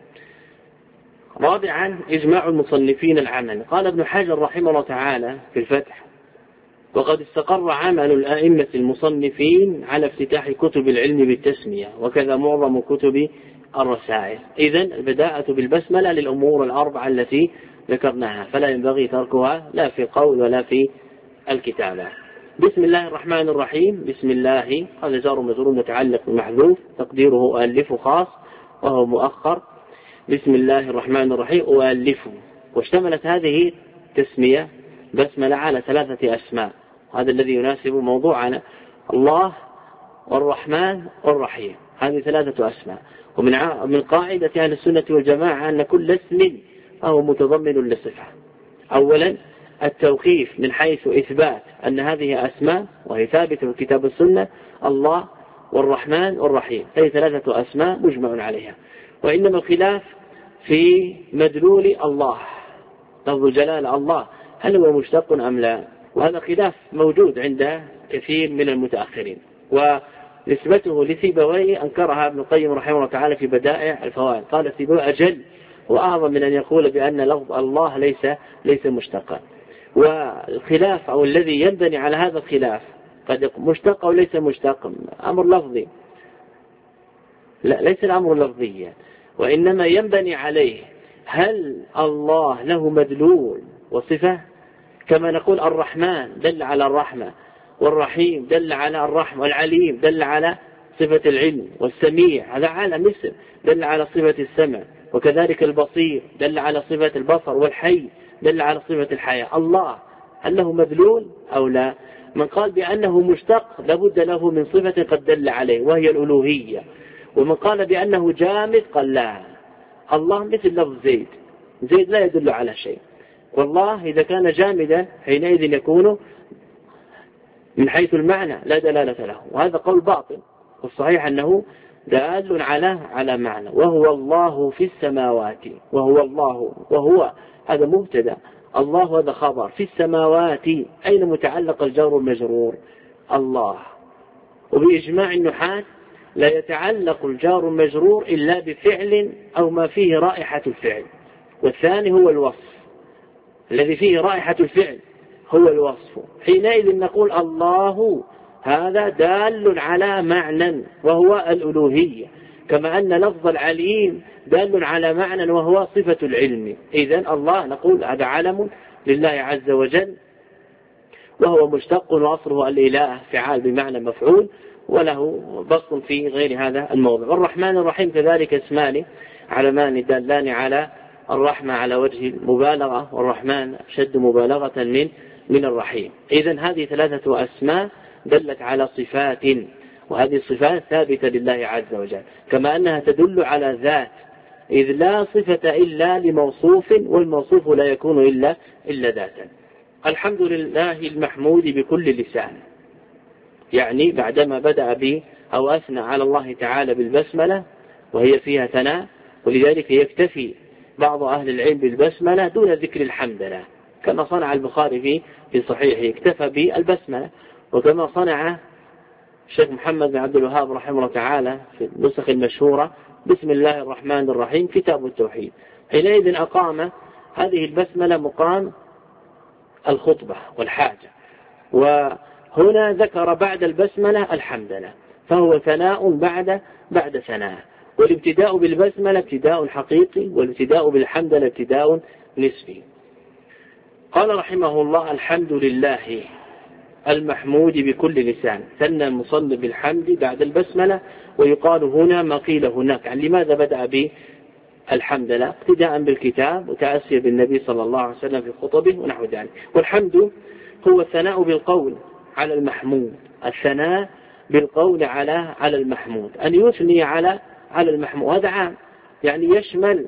رابعا إجماع المصنفين العمل. قال ابن حجر رحمه الله تعالى في الفتح: وقد استقر عمل الأئمة المصنفين على افتتاح كتب العلم بالتسمية، وكذا معظم كتب الرسائل. إذن البداءة بالبسملة للأمور ال4 التي ذكرناها، فلا ينبغي تركها لا في القول ولا في الكتابة. بسم الله الرحمن الرحيم، بسم الله هذا جار مجرور متعلق بمحذوف تقديره ألف خاص وهو مؤخر. بسم الله الرحمن الرحيم أؤلفه. واشتملت هذه تسمية بسملة على 3 أسماء، هذا الذي يناسب موضوعنا، الله والرحمن والرحيم، هذه 3 أسماء. ومن قاعدة أهل السنة والجماعة أن كل اسم هو متضمن لصفة. أولا التوقيف من حيث إثبات أن هذه أسماء وهي ثابتة في الكتاب والسنة، الله والرحمن والرحيم، هذه 3 أسماء مجمع عليها. وإنما الخلاف في مدلول الله، لفظ جلال الله هل هو مشتق أم لا، وهذا خلاف موجود عند كثير من المتأخرين، ونسبته لسيبويه أنكرها ابن القيم رحمه الله تعالى في بدائع الفوائد، قال سيبويه أجل وأعظم من أن يقول بأن لفظ الله ليس مشتقا. والخلاف أو الذي ينبني على هذا الخلاف قد مشتق أو ليس مشتق أمر لفظي، لا ليس الأمر لفظيا، وإنما ينبني عليه هل الله له مدلول وصفة، كما نقول الرحمن دل على الرحمة، والرحيم دل على الرحمة، والعليم دل على صفة العلم، والسميع هذا عالم اسم دل على صفة السمع، وكذلك البصير دل على صفة البصر، والحي دل على صفة الحياة. الله هل له مدلول أو لا؟ من قال بأنه مشتق لابد له من صفة قد دل عليه وهي الألوهية، ومن قال بأنه جامد قال لا، الله مثل لفظ زيد لا يدل على شيء، والله إذا كان جامدا حينئذ يكون من حيث المعنى لا دلالة له، وهذا قول باطل، والصحيح أنه دال على معنى. وهو الله في السماوات، وهو الله، وهو هذا مبتدا، الله هذا خبر، في السماوات أين متعلق الجار والمجرور؟ الله. وبإجماع النحاة لا يتعلق الجار والمجرور إلا بفعل أو ما فيه رائحة الفعل، والثاني هو الوصف، الذي فيه رائحة الفعل هو الوصف، حينئذ نقول الله هذا دال على معنى وهو الألوهية، كما أن لفظ العليم دال على معنى وهو صفة العلم. إذن الله نقول هذا علم لله عز وجل، وهو مشتق وأصله الإله فعال بمعنى مفعول، وله بسط في غير هذا الموضع. والرحمن الرحيم كذلك اسمان علمان دالان على الرحمة على وجه المبالغة، والرحمن أشد مبالغة من الرحيم. إذن هذه 3 أسماء دلت على صفات، وهذه الصفات ثابتة لله عز وجل، كما أنها تدل على ذات، إذ لا صفة إلا لموصوف، والموصوف لا يكون إلا ذاتا. الحمد لله المحمود بكل لسان، يعني بعدما بدأ أو أثنى على الله تعالى بالبسملة وهي فيها ثناء، ولذلك يكتفي بعض أهل العلم بالبسملة دون ذكر الحمدلله، كما صنع البخاري في صحيحه اكتفى بالبسملة، وكما صنع الشيخ محمد بن عبد الوهاب رحمه الله تعالى في النسخ المشهورة بسم الله الرحمن الرحيم كتاب التوحيد، حينئذ أقام هذه البسملة مقام الخطبة والحاجة. وهنا ذكر بعد البسملة الحمدلله، فهو ثناء بعد ثناء، والابتداء بالبسملة ابتداء حقيقي، والابتداء بالحمدلله ابتداء نسبي. قال رحمه الله الحمد لله المحمود بكل لسان، ثنى المصنف بالحمد بعد البسملة، ويقال هنا ما قيل هناك. يعني لماذا بدأ بالحمدلله؟ اقتداء بالكتاب وتأسيا بالنبي صلى الله عليه وسلم في خطبه ونحو ذلك. والحمد هو الثناء بالقول على المحمود، الثناء بالقول على المحمود، أن يثني على المحمود، هذا عام، يعني يشمل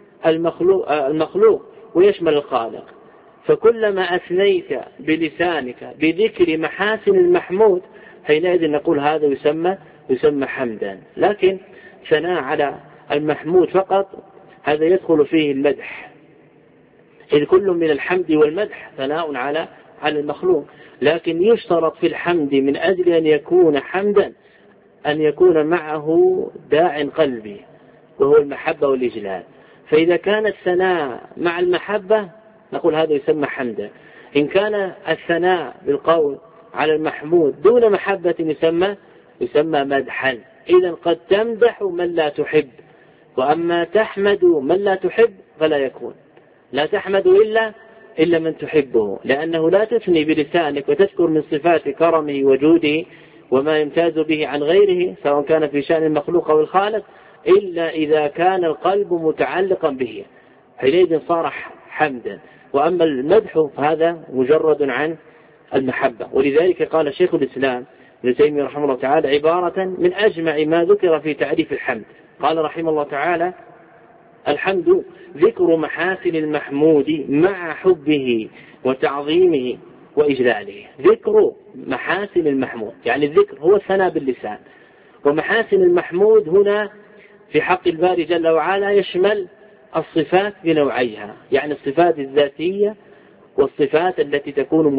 المخلوق ويشمل الخالق، فكلما أثنيت بلسانك بذكر محاسن المحمود حينئذ نقول هذا يسمى حمدا. لكن ثناء على المحمود فقط هذا يدخل فيه المدح، إذ كل من الحمد والمدح ثناء على المخلوق، لكن يشترط في الحمد من أجل أن يكون حمدا أن يكون معه داع قلبي وهو المحبة والإجلال، فإذا كان الثناء مع المحبة نقول هذا يسمى حمدا. إن كان الثناء بالقول على المحمود دون محبة يسمى مدحا. إذا قد تمدح من لا تحب، وأما تحمد من لا تحب فلا يكون، لا تحمد إلا من تحبه، لأنه لا تثني بلسانك وتذكر من صفات كرمه وجوده وما يمتاز به عن غيره سواء كان في شأن المخلوق أو الخالق إلا إذا كان القلب متعلقا به، حينئذ صار حمدا. وأما المدح فهذا مجرد عن المحبة. ولذلك قال شيخ الإسلام ابن تيمية رحمه الله تعالى عبارة من أجمع ما ذكر في تعريف الحمد. قال رحمه الله تعالى: الحمد ذكر محاسن المحمود مع حبه وتعظيمه وإجلاله. ذكر محاسن المحمود يعني الذكر هو الثناء باللسان، ومحاسن المحمود هنا في حق الباري جل وعلا يشمل الصفات بنوعيها، يعني الصفات الذاتية والصفات التي تكون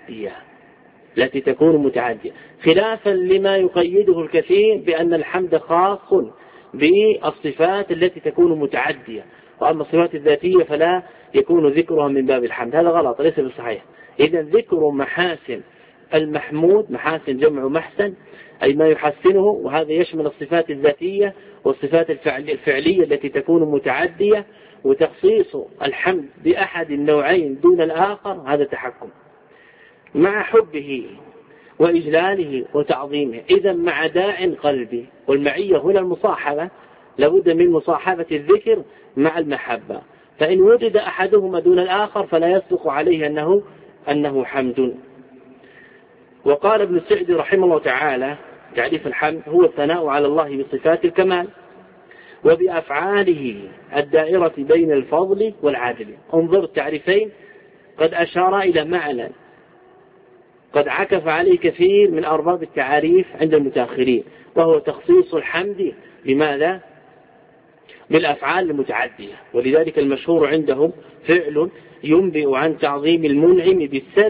متعدية، خلافا لما يقيده الكثير بأن الحمد خاص بالصفات التي تكون متعدية، وأما الصفات الذاتية فلا يكون ذكرها من باب الحمد. هذا غلط، ليس بالصحيح. إذا ذكر محاسن المحمود، محاسن جمع محسن أي ما يحسنه، وهذا يشمل الصفات الذاتية والصفات الفعلية التي تكون متعدية، وتخصيص الحمد بأحد النوعين دون الآخر هذا تحكم، مع حبه وإجلاله وتعظيمه. إذا مع داع قلبي، والمعية هنا المصاحبة، لابد من مصاحبة الذكر مع المحبة، فإن وجد أحدهما دون الآخر فلا يصدق عليه أنه حمد. وقال ابن السعدي رحمه الله تعالى: تعريف الحمد هو الثناء على الله بصفات الكمال وبأفعاله الدائرة بين الفضل والعدل. انظر التعريفين قد أشار إلى معنى قد عكف عليه كثير من أرباب التعاريف عند المتأخرين، وهو تخصيص الحمد بماذا؟ بالأفعال المتعدية. ولذلك المشهور عندهم فعل ينبئ عن تعظيم المنعم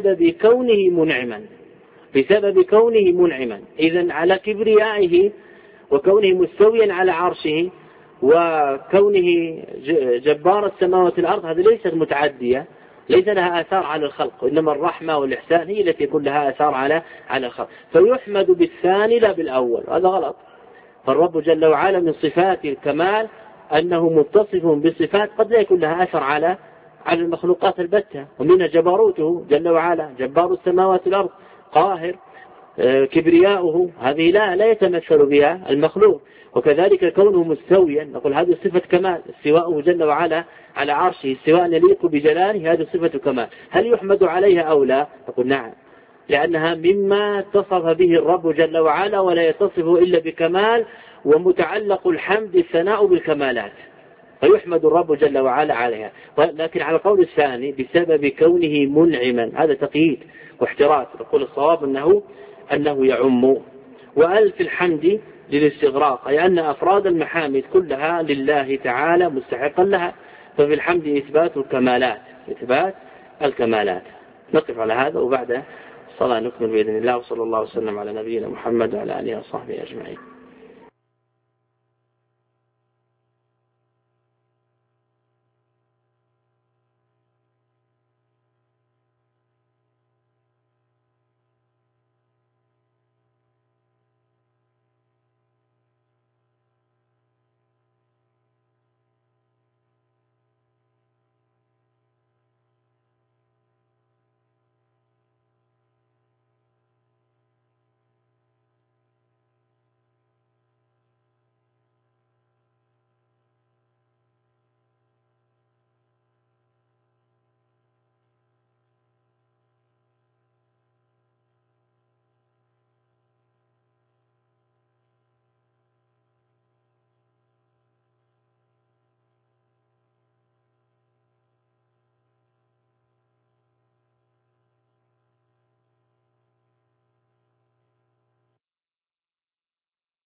بسبب كونه منعما، إذن على كبريائه وكونه مستويا على عرشه وكونه جبار السماوات والأرض، هذه ليست متعدية، ليس لها آثار على الخلق، إنما الرحمة والإحسان هي التي يكون لها آثار على الخلق، فيحمد بالثاني لا بالأول. هذا غلط. فالرب جل وعلا من صفات الكمال أنه متصف بصفات قد لا يكون لها أثر على المخلوقات البتة، ومنها جبروته جل وعلا، جبار السماوات والأرض، قاهر، كبرياؤه، هذه لا يتمثل بها المخلوق. وكذلك كونه مستويا، نقول هذه صفة كمال، استواءه جل وعلا على عرشه استواء يليق بجلاله، هذه صفة كمال. هل يحمد عليها أو لا؟ نقول نعم، لأنها مما اتصف به الرب جل وعلا ولا يتصف إلا بكمال، ومتعلق الحمد الثناء بالكمالات، فيحمد الرب جل وعلا عليها. لكن على القول الثاني بسبب كونه منعما، هذا تقييد واحتراز. نقول الصواب أنه يعم. وألف الحمد للاستغراق، أي أن أفراد المحامد كلها لله تعالى مستحقا لها، ففي الحمد إثبات الكمالات. نقف على هذا، وبعد الصلاة نكمل بإذن الله، وصلى الله وسلم على نبينا محمد وعلى آله وصحبه أجمعين.